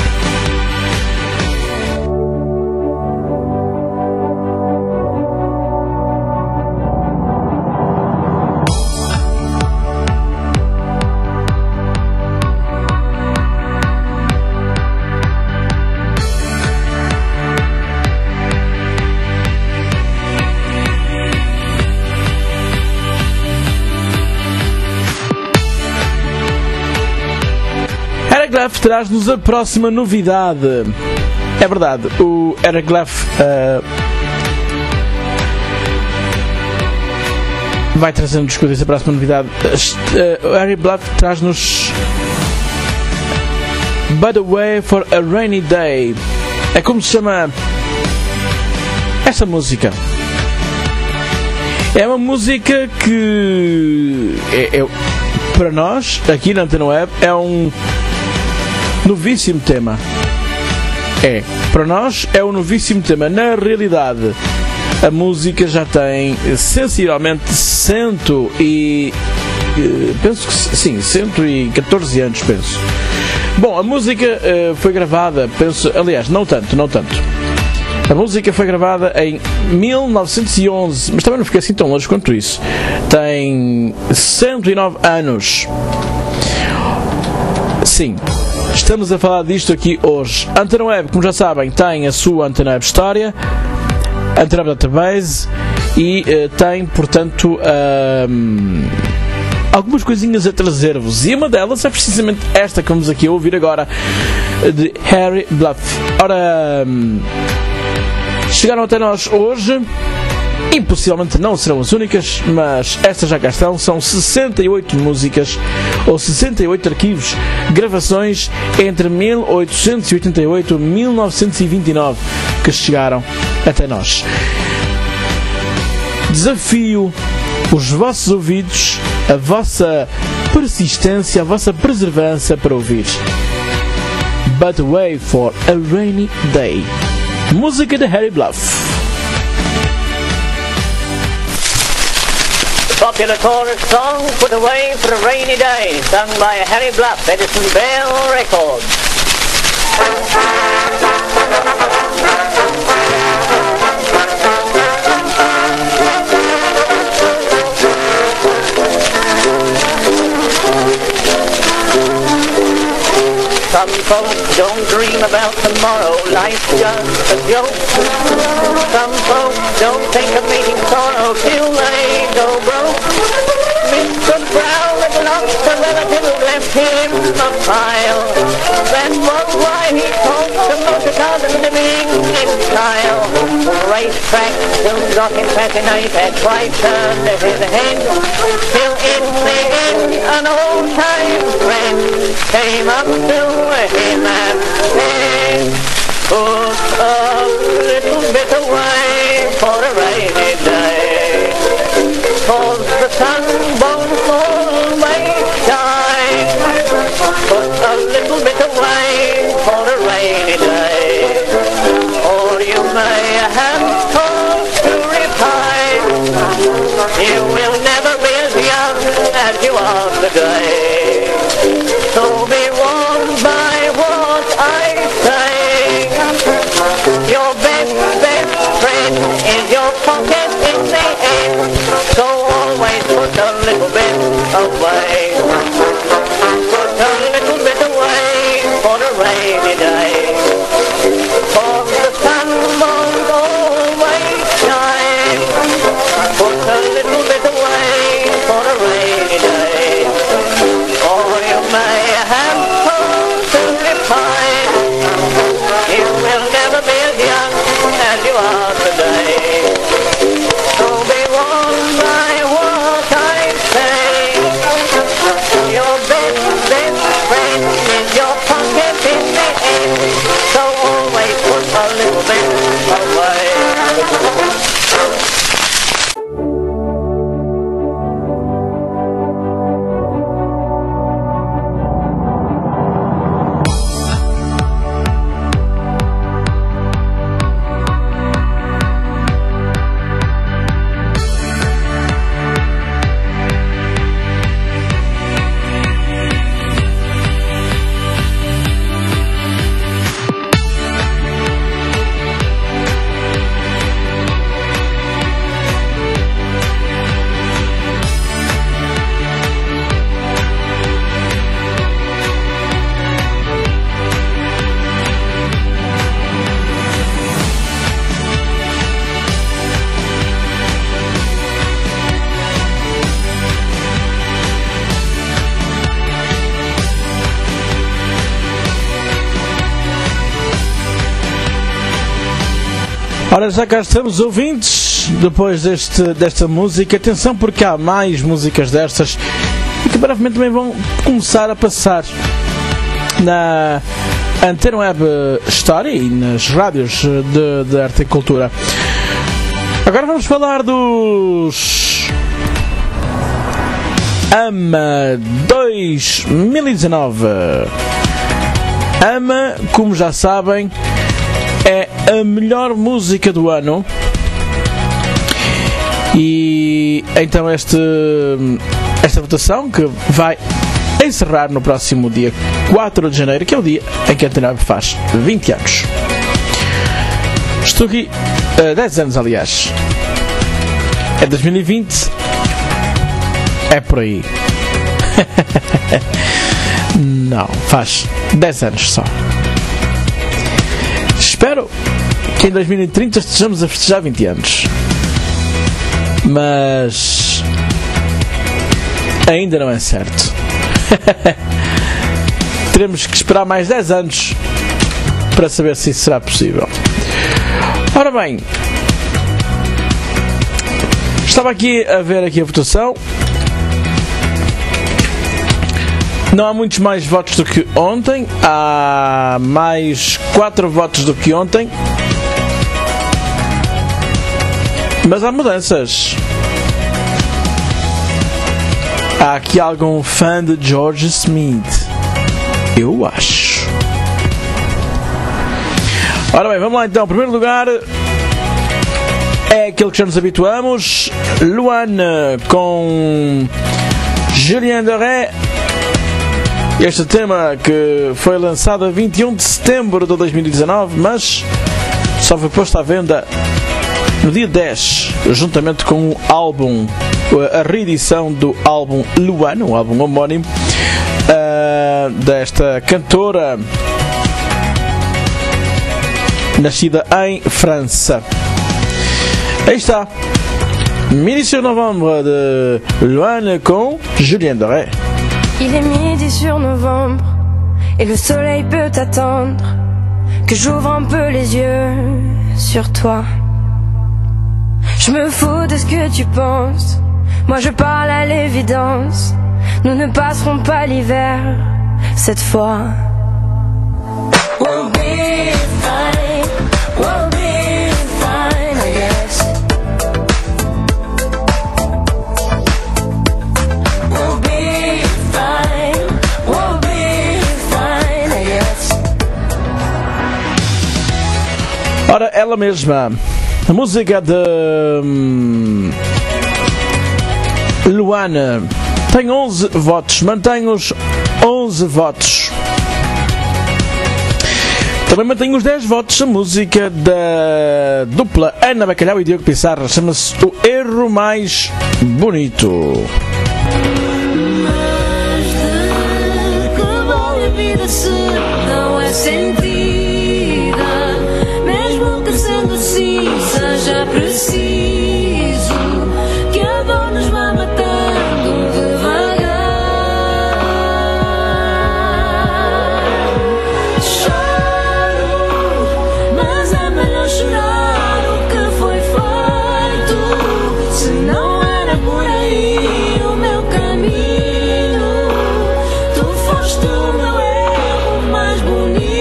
Traz-nos a próxima novidade. É verdade, o Eraglef uh, vai trazer-nos a próxima novidade. Uh, o Eraglef traz-nos By the Way for a Rainy Day. É como se chama esta música. É uma música que é, é, para nós, aqui na Antena Web, é um novíssimo tema. É, para nós é um novíssimo tema. Na realidade, a música já tem sensivelmente cento e penso que sim, cento e catorze anos, penso. Bom, a música uh, foi gravada, penso, aliás, não tanto, não tanto. A música foi gravada em mil novecentos e onze, mas também não fiquei assim tão longe quanto isso. Tem cento e nove anos. Sim. Estamos a falar disto aqui hoje. Antena Web, como já sabem, tem a sua Antena Web História, Antena Web Database e uh, tem, portanto, uh, algumas coisinhas a trazer-vos. E uma delas é precisamente esta que vamos aqui ouvir agora, de Harry Bluff. Ora, um, chegaram até nós hoje, e possivelmente não serão as únicas, mas estas já cá estão. São sessenta e oito músicas, ou sessenta e oito arquivos, gravações entre mil oitocentos e oitenta e oito e mil novecentos e vinte e nove que chegaram até nós. Desafio os vossos ouvidos, a vossa persistência, a vossa perseverança para ouvir But Wait for a Rainy Day, música de Harry Bluff. Popular chorus song Put Away for a Rainy Day, sung by Harry Bluff, Edison Bell Records. Some folks don't dream about tomorrow, life's just a joke. Some folks don't think of meeting sorrow till they go broke. Mister Brown had lost a relative who left him a pile. That was why he talked to motor cars and living in style. Racetrack soon got him fascinated, twice turned his head, till in the end an old-time friend came up to him and said, put a little bit away for a rainy day, 'cause the sun won't fall You will never be as young as you are today. So be warned by what I say. Your best, best friend is your pocket in the end. So always put a little bit away. Put a little bit away for the rainy day. For the sun won't always shine. Put a little bit away for the rainy day. Or you may have cause to repine. You will never be as young as you are today. So be warned by what I say. Your best, best friend is your pocket in the end. So always put a little bit away. Ora, já cá estamos, ouvintes, depois deste, desta música. Atenção, porque há mais músicas destas e que brevemente também vão começar a passar na Antena Web Story e nas rádios de, de arte e cultura. Agora vamos falar dos AMA dois mil e dezanove. AMA, como já sabem, é a melhor música do ano. E então este, esta votação, que vai encerrar no próximo dia quatro de janeiro, que é o dia em que a Antena Web faz vinte anos. Estou aqui uh, dez anos, aliás. É dois mil e vinte. É por aí. Não, faz dez anos só. Espero que em dois mil e trinta estejamos a festejar vinte anos. Mas ainda não é certo. Teremos que esperar mais dez anos para saber se isso será possível. Ora bem, estava aqui a ver aqui a votação. Não há muitos mais votos do que ontem. Há mais quatro votos do que ontem. Mas há mudanças. Há aqui algum fã de George Smith? Eu acho. Ora bem, vamos lá então. Em primeiro lugar é aquele que já nos habituamos. Luan com Julien Doré. Este tema que foi lançado a vinte e um de setembro de dois mil e dezanove, mas só foi posto à venda no dia dez, juntamente com o álbum, a reedição do álbum Luan, um álbum homónimo, uh, desta cantora nascida em França. Aí está, Midi sur Novembre de Luan com Julien Doré. Il est midi sur novembre et le soleil peut attendre que j'ouvre un peu les yeux sur toi. Je me fous de ce que tu penses, moi je parle à l'évidence. Nous ne passerons pas l'hiver cette fois. We'll be fine, we'll be fine, I guess. We'll be fine, we'll be fine, I guess. Ora, ela mesma, a música de hum, Luana tem onze votos, mantém os onze votos. Também mantém os dez votos a música da dupla Ana Bacalhau e Diogo Pissarra, chama-se O Erro Mais Bonito. Mas de que vale a vida se não é sentida? Mesmo que sendo assim seja preciso que a dor nos vá matando devagar. Choro, mas é melhor chorar o que foi feito, se não era por aí o meu caminho. Tu foste o meu erro mais bonito.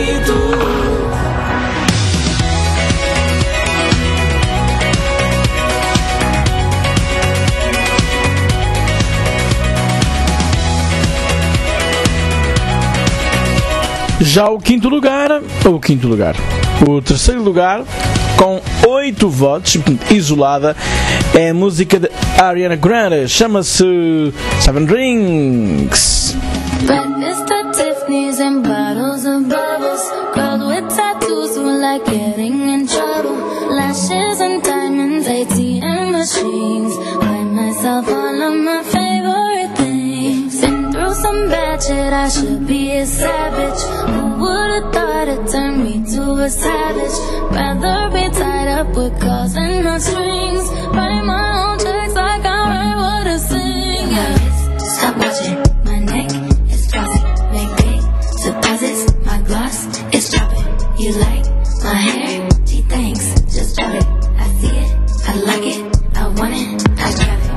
Já o quinto lugar, o quinto lugar, o terceiro lugar, com oito votos, isolada, é a música de Ariana Grande, chama-se Seven Rings. Breakfast at Tiffany's and bottles of bubbles. Girls with tattoos who like getting in trouble. Lashes and diamonds, A T M machines. Buy myself all of my favorite things. Been through some bad shit, I should be a savage. Who would've thought it turned me to a savage? Rather be tied up with calls and not strings. Write my own checks like I write what I sing. Yeah. Stop watching my neck. Make big deposits, my gloss is dropping. You like my hair? Gee, thanks, just drop it. I see it, I like it, I want it, I got it.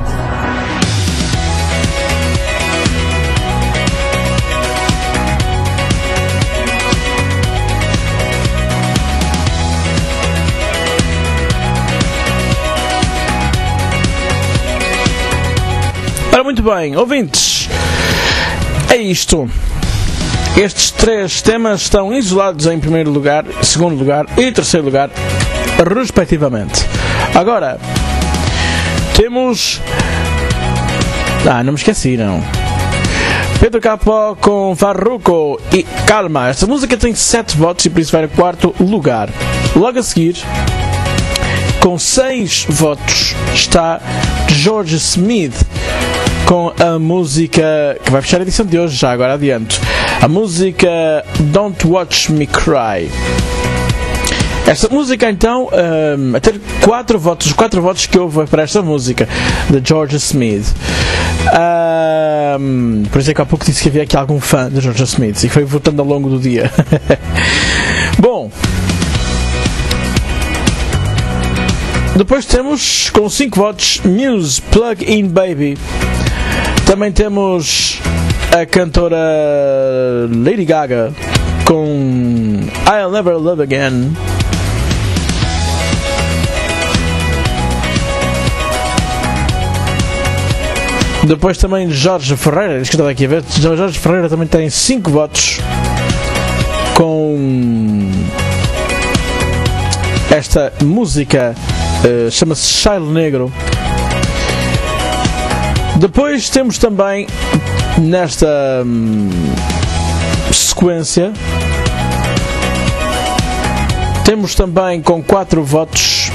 Ora, muito bem, ouvintes, é isto. Estes três temas estão isolados em primeiro lugar, segundo lugar e terceiro lugar, respectivamente. Agora, temos... Ah, não me esqueci, não. Pedro Capó com Farruko e Calma. Esta música tem sete votos e por isso vai no quarto lugar. Logo a seguir, com seis votos, está George Smith com a música que vai fechar a edição de hoje, já agora adianto, a música Don't Watch Me Cry. Esta música então um, a ter quatro votos, os quatro votos que houve para esta música de George Smith. Um, por isso é que há pouco disse que havia aqui algum fã de George Smith e foi votando ao longo do dia. Bom, depois temos com cinco votos Muse, Plug In Baby. Também temos a cantora Lady Gaga com I'll Never Love Again. Depois também Jorge Ferreira, que estava aqui a ver, Jorge Ferreira também tem cinco votos com esta música, uh, chama-se Chile Negro. Depois temos também nesta hum, sequência, temos também com quatro votos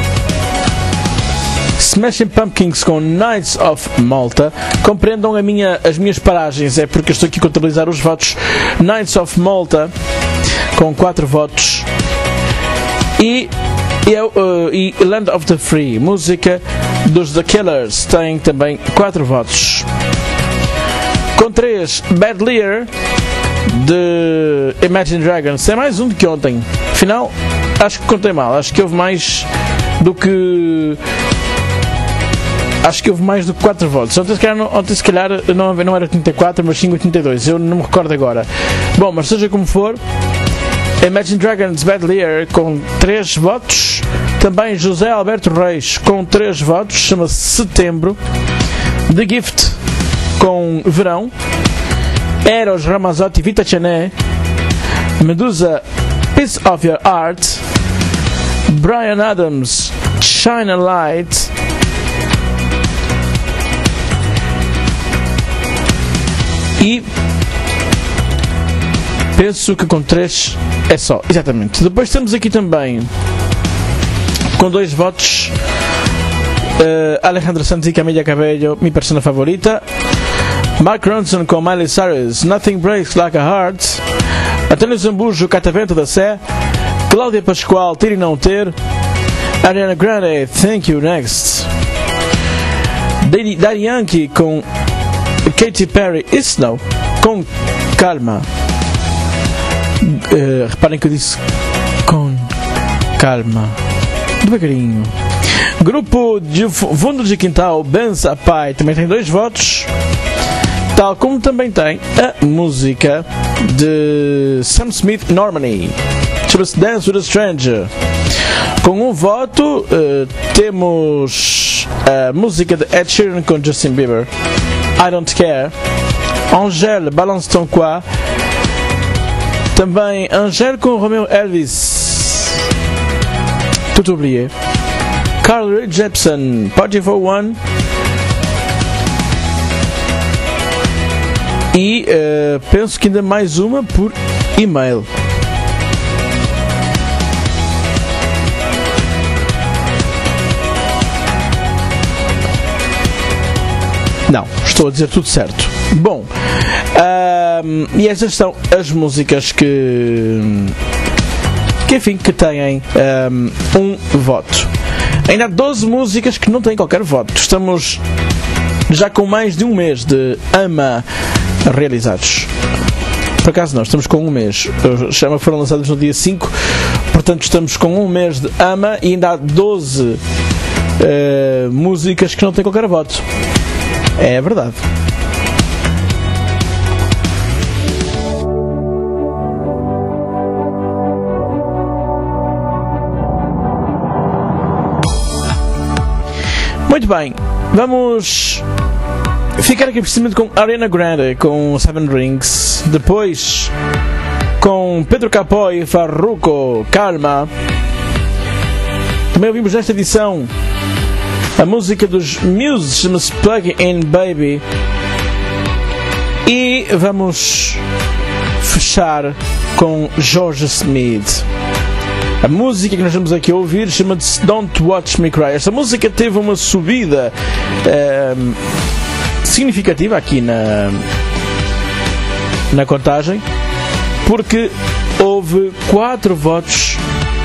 Smashing Pumpkins com Knights of Malta. Compreendam a minha, as minhas paragens, é porque estou aqui a contabilizar os votos. Knights of Malta com quatro votos e, e, uh, e Land of the Free, música dos The Killers, tem também quatro votos. Com três, Bad Liar de Imagine Dragons. É mais um do que ontem. Afinal, acho que contei mal. Acho que houve mais do que... Acho que houve mais do que quatro votos. Ontem se calhar, não, ontem, se calhar não, não era oitenta e quatro, mas sim oitenta e dois. Eu não me recordo agora. Bom, mas seja como for, Imagine Dragons Bad Liar com três votos. Também José Alberto Reis com três votos, chama-se Setembro. The Gift com Verão. Eros Ramazzotti Vita Chané. Medusa Piece of Your Art. Bryan Adams Shine a Light. E penso que com três é só, exatamente. Depois temos aqui também, com dois votos, uh, Alejandro Santos e Camila Cabello, minha persona favorita. Mark Ronson com Miley Cyrus, Nothing Breaks Like a Heart. António Zambujo, Catavento da Sé. Cláudia Pascoal, Ter e Não Ter. Ariana Grande, Thank You Next. Daddy Yankee com Katy Perry, Snow, com calma. Uh, reparem que eu disse com calma, devagarinho. Grupo de Fundo de Quintal, Benza Pai, também tem dois votos, tal como também tem a música de Sam Smith, Normani, chama-se Dance with a Stranger. Com um voto, uh, temos a música de Ed Sheeran com Justin Bieber, I Don't Care. Angèle, Balance Ton Quoi. Também Angèle com Romeo Elvis, Tout oublié. Carl Rae Jepsen, Party for One. E uh, penso que ainda mais uma por e-mail. Não, estou a dizer tudo certo. Bom, um, e estas são as músicas que, que enfim, que têm um, um voto. Ainda há doze músicas que não têm qualquer voto. Estamos já com mais de um mês de AMA realizados. Por acaso não, estamos com um mês. Os Chama foram lançados no dia cinco, portanto estamos com um mês de AMA e ainda há doze uh, músicas que não têm qualquer voto. É verdade. Muito bem, vamos ficar aqui precisamente com Ariana Grande com Seven Rings, depois com Pedro Capó e Farruko, Calma. Também ouvimos nesta edição a música dos Muse, chama-se Plug In Baby. E vamos fechar com George Smith. A música que nós vamos aqui ouvir chama-se Don't Watch Me Cry. Esta música teve uma subida um, significativa aqui na, na contagem, porque houve quatro votos,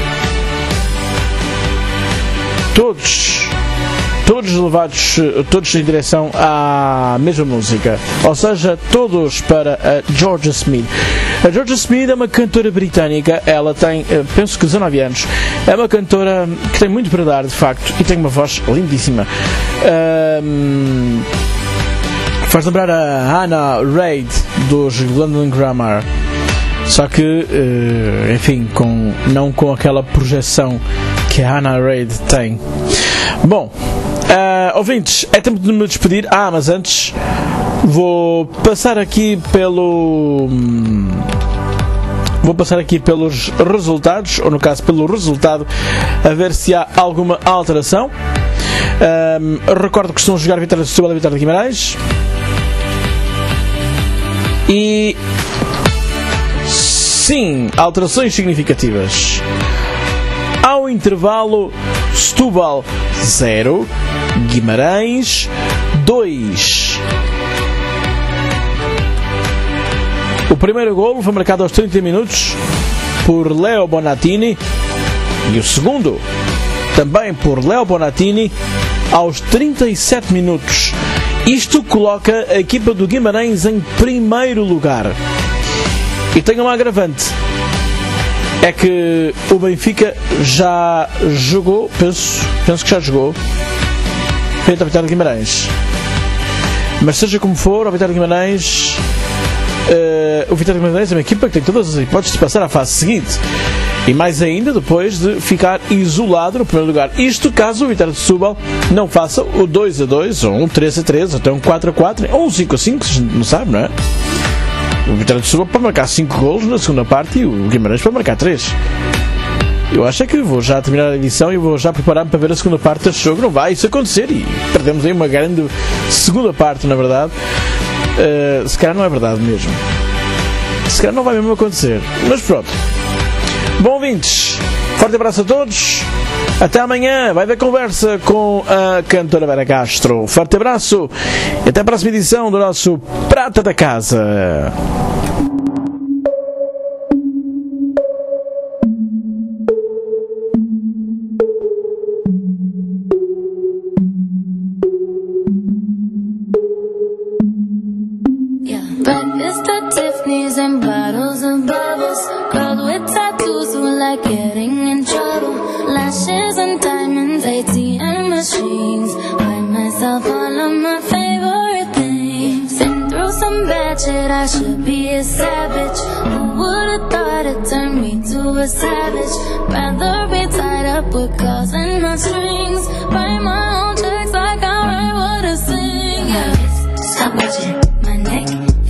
todos todos levados, todos em direção à mesma música, ou seja, todos para a Georgia Smith. A Georgia Smith é uma cantora britânica, ela tem, penso que dezanove anos, é uma cantora que tem muito para dar, de facto, e tem uma voz lindíssima. Um, faz lembrar a Hannah Reid dos London Grammar, só que, uh, enfim, com, não com aquela projeção que a Hannah Reid tem. Bom, uh, ouvintes, é tempo de me despedir. Ah, mas antes vou passar aqui pelo vou passar aqui pelos resultados, ou no caso pelo resultado, a ver se há alguma alteração. Um, recordo que estão a jogar a Vitória de Setúbal e a Vitória de Guimarães. E sim, alterações significativas. Ao intervalo, Setúbal zero, Guimarães dois. O primeiro golo foi marcado aos trinta minutos por Leo Bonatini e o segundo também por Leo Bonatini aos trinta e sete minutos. Isto coloca a equipa do Guimarães em primeiro lugar. E tem um agravante. É que o Benfica já jogou, penso, penso que já jogou frente ao Vitória de Guimarães. Mas seja como for, o Vitória de Guimarães, uh, o Vitória de Guimarães é uma equipa que tem todas as hipóteses de passar à fase seguinte. E mais ainda depois de ficar isolado no primeiro lugar. Isto caso o Vitória de Setúbal não faça o dois a dois, ou um três a três, ou até um quatro a quatro, ou um cinco a cinco, não sabe, não é? O Vitória de Setúbal pode marcar cinco golos na segunda parte e o Guimarães pode marcar três. Eu acho é que vou já terminar a edição e vou já preparar-me para ver a segunda parte deste jogo. Não vai isso acontecer e perdemos aí uma grande segunda parte, na verdade. uh, se calhar não é verdade mesmo. Se calhar não vai mesmo acontecer. Mas pronto. Bom, ouvintes, forte abraço a todos. Até amanhã. Vai haver conversa com a cantora Vera Castro. Forte abraço. E até a próxima edição do nosso Prata da Casa. Breakfast at Tiffany's and bottles of bubbles. Girls with tattoos who like getting in trouble. Lashes and diamonds, A T M machines. Buy myself all of my favorite things. Been through some bad shit, I should be a savage. Who would've thought it turned me to a savage? Rather be tied up with calls and not strings. Write my own checks like I write what I sing. Yeah. Stop watching my neck.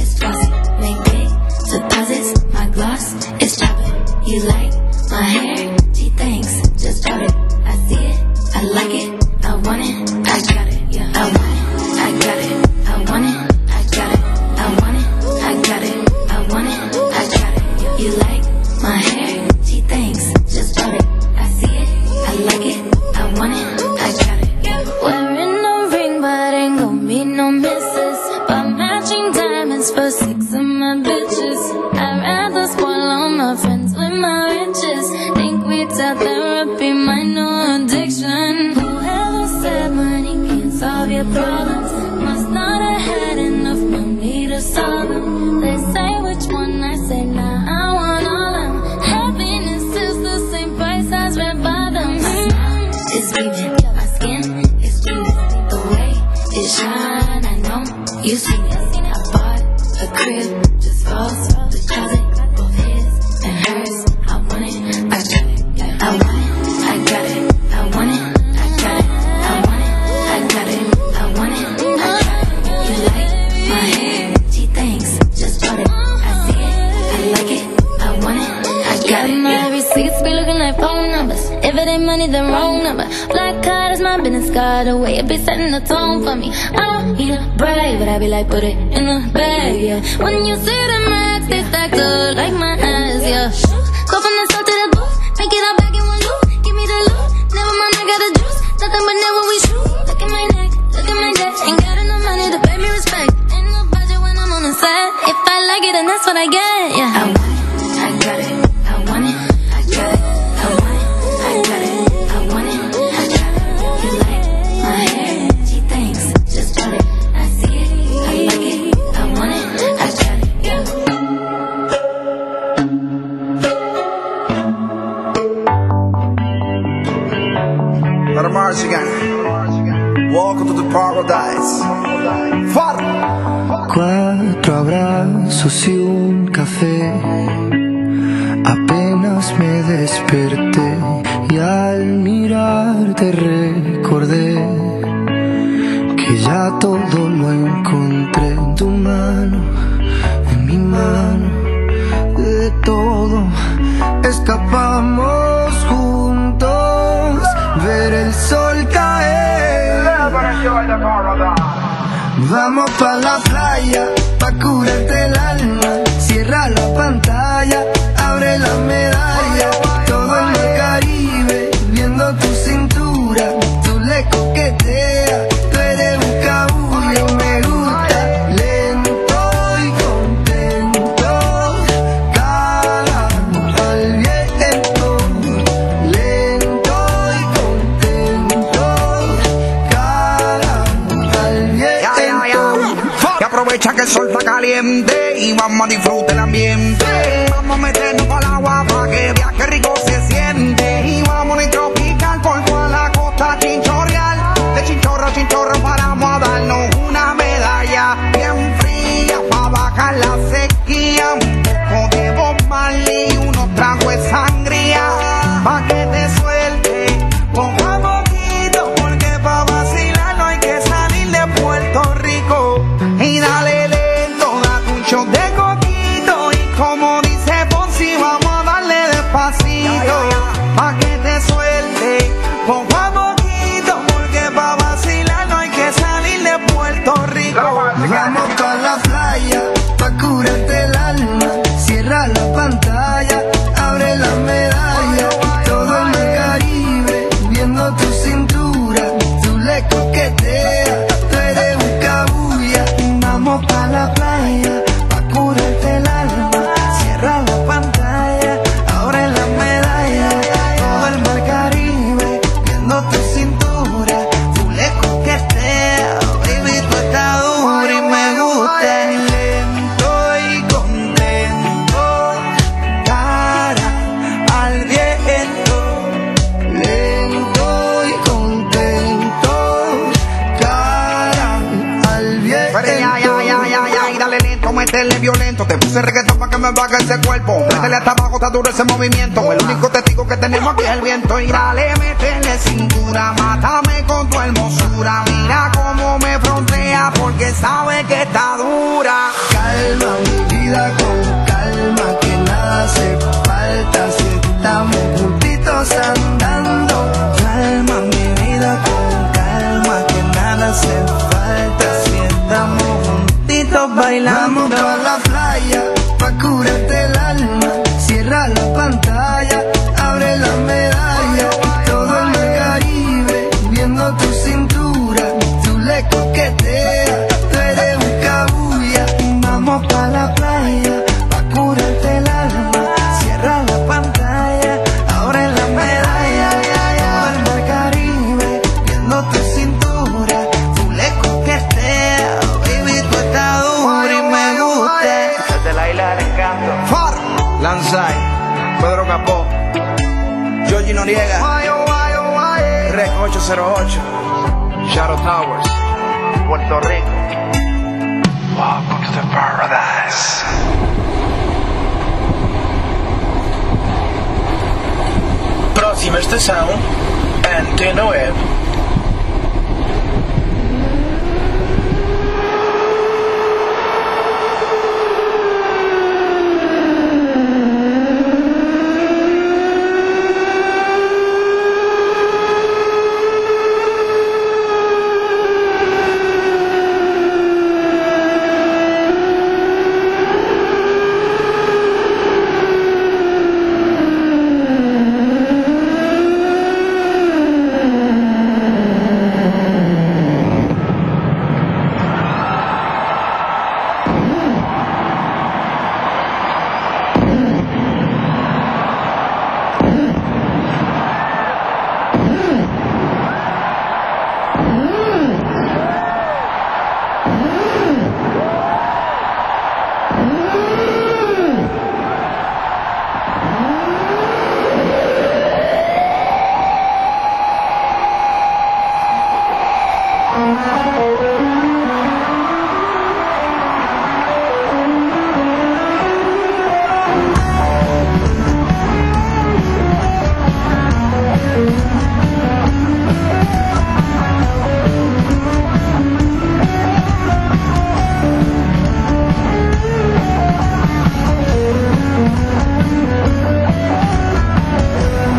Make big deposits, my gloss is chopping. You like my hair? Gee, thanks, just bought it. I see it, I like it, I want it, I got it. Yeah, I want it, I got it, I want it, I got it. I want it, I got it, I want it, I got it. You like my hair? Gee, thanks, just bought it. I see it, I like it, I want it, I got it. Yeah. Wearing no ring, but ain't gon' be no misses. But matching diamonds for six of my bitches. I'd rather spoil all my friends with my riches. Think without therapy, my new addiction. Whoever said money can't solve your problems must not have had enough money to solve them. They say which one, I say nah, I want all of them. Happiness is the same price as red bottoms. My smile is beaming, my skin is gleaming. The way it shine, I know you see it. I bought a crib, just falls the closet, both his and hers. I want it, I got it. I want it, I got it. I want it, I got it. I want it, I got it. I want it, I got it. You like my hair? Gee, thanks, just bought it. I see it, I like it. I want it, I got it. My receipts be looking like phone numbers. If it ain't money, then wrong number. Black card is my business card. The way it be setting the tone for me. I don't need a brag, but I be like, put it in the bag, yeah. When you see the max, they stack up like my eyes, yeah. Go from the south to the booth, make it all back in one loop. Give me the loot, never mind, I got the juice. Nothing but never we shoot. Look at my neck, look at my neck. Ain't got enough money to pay me respect. Ain't no budget when I'm on the set. If I like it, then that's what I get, yeah. I want it, I got it. I want it, I got it. I want it, I got it. I want it, I got it. You like my hair? Gee, thanks, just bought it. I see it, I like it. I want it, I got it. Yeah. Para Mars again. Welcome to the paradise. Far. Cuatro abrazos y un café. Apenas me desperté y al mirarte recordé que ya todo lo encontré en tu mano, en mi mano. De todo escapamos juntos, ver el sol caer. Vamos pa' la playa, pa' curarte el alma. Cierra la pantalla, abre la medalla. Todo en el Caribe, viendo tu cintura. Tú le coqueteas, tú eres un cabullo. Me gusta lento y contento. Cara al viento, lento y contento. Cara al viento. Y aprovecha que el sol está caliente y vamos a disfrutar el ambiente. Vamos a meternos para el agua para que veas que rico se siente. Y vamos a tropical por toda la costa chinchorreal. De chinchorro a chinchorro paramos a darnos una medalla bien fría para bajar la sequía. Un poco de Bob Marley y unos tragos de sangría pa' que te suelte poco a poquito, porque pa' vacilar no hay que salir de Puerto Rico. Y dale lento, date un shot de coquito. Y como dice Ponzi, vamos a darle despacito pa' que te suelte poco a poquito, porque pa' vacilar no hay coquetea, tú eres un cabulla. Vamos pa' la playa, pa' curarte el alma. Cierra la pantalla, ahora en la medalla. Todo el mar Caribe, viendo tu cintura. Tú le coquetea, baby, tú estás dura y me gusta. Lento y contento, cara al viento. Lento y contento, cara al viento. Pero ya, ya, ya, ya, ya, y dale lento, métele violento. Te puse reggaetón pa' que me baje ese cuerpo. Métele hasta abajo, está duro ese movimiento. El único testigo que tenemos aquí es el viento. Y dale, métele cintura, mátame con tu hermosura. Mira cómo me frontea porque sabe que está dura. Calma mi vida con calma, que nada hace falta si estamos juntitos andando. Calma mi vida con calma, que nada hace falta si estamos juntitos bailando. Vamos pa' la playa, pa' curarte el alma. Cierra la pantalla, abre la medalla. Todo el mar Caribe, viendo tu cintura. Tú le coqueteas, tú eres un cabulla. Vamos pa' la playa, pa' curarte el alma. Cierra la pantalla, ahora en la medalla. Todo el mar Caribe, viendo tu cintura. Tú le coqueteas, baby, tú estás dura y me gusta. Desde la isla del encanto. Far, Lanzai, Pedro Capó, Georgie Noriega, Rec ocho cero ocho, Shadow Towers, Puerto Rico. Welcome to paradise. Próxima estação, Antena Web.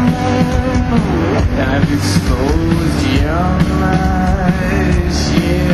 I've exposed your lies, yeah.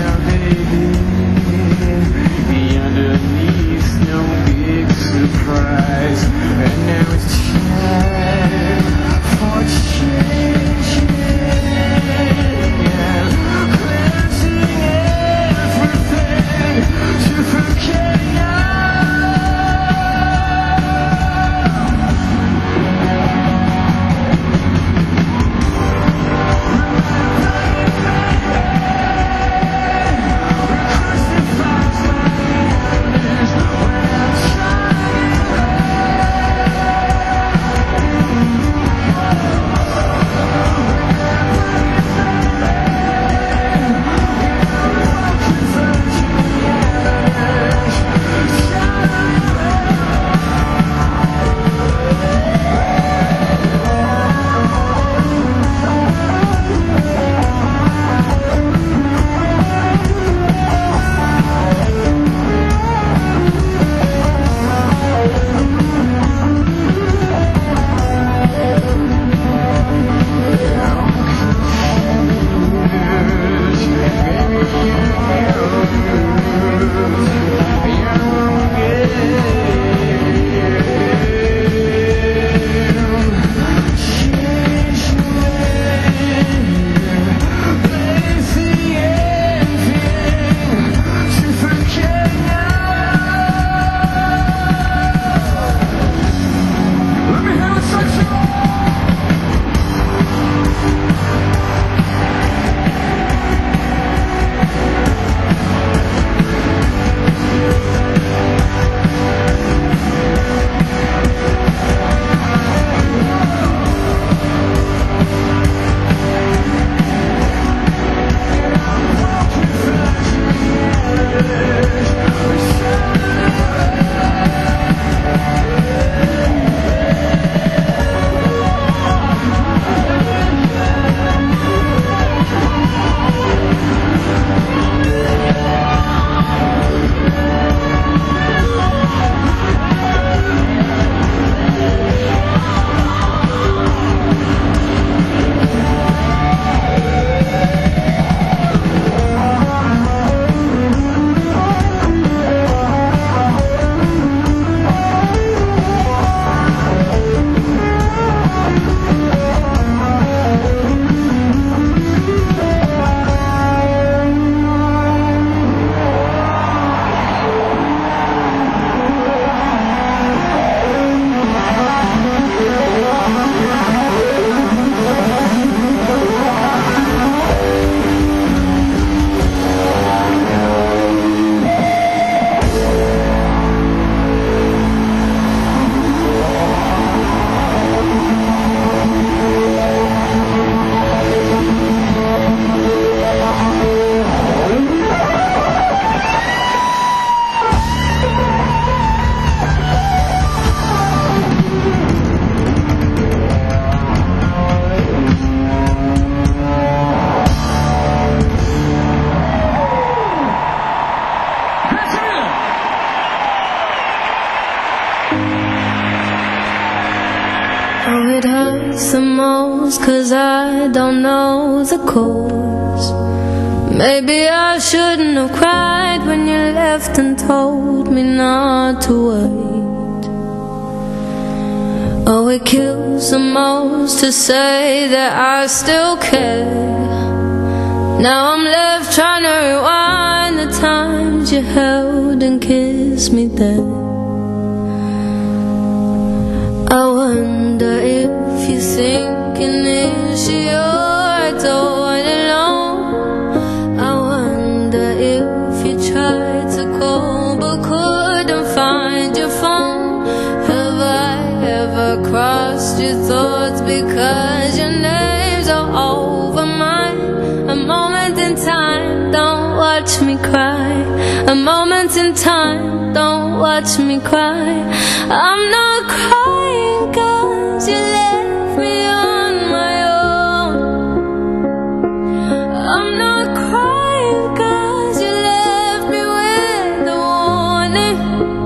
songs, 'cause I don't know the chords. Maybe I shouldn't have cried when you left and told me not to wait. Oh, it kills the most to say that I still care. Now I'm left trying to rewind the times you held and kissed me there. I wonder if you're thinking, is she your door alone? I wonder if you tried to call but couldn't find your phone. Have I ever crossed your thoughts because your names are over mine? A moment in time, don't watch me cry. A moment in time, don't watch me cry. I'm not crying 'cause you left me on my own. I'm not crying 'cause you left me with a warning.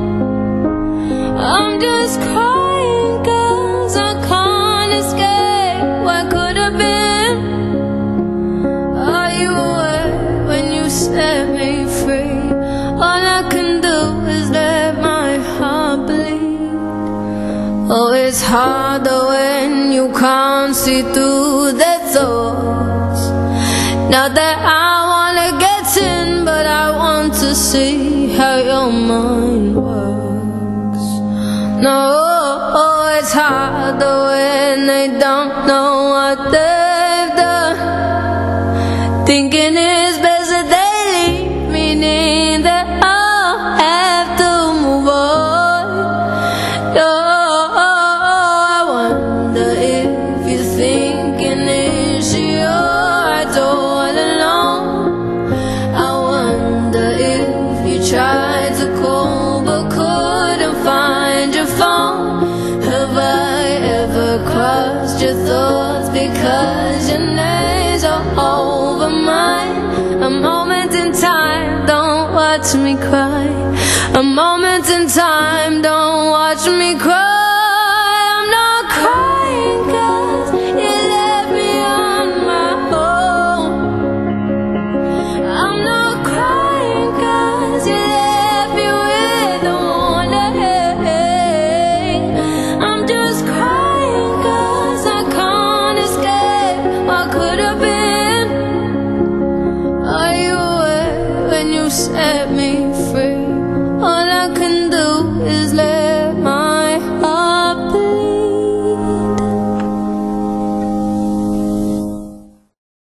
I'm just crying 'cause I can't escape what could have been. Are you aware when you set me free? All I can do is let my heart bleed. Oh, it's harder when you can't see through their thoughts. Now that I wanna get in, but I want to see how your mind works. No, oh, it's harder when they don't know what they've done. Thinking it's best that they leave, meaning that I'll have to move on. No, I wonder if you're thinking, is she yours all alone? I wonder if you tried to call but couldn't find your phone. Have I ever crossed your thoughts because your names are over mine? A moment in time, don't watch me cry. A moment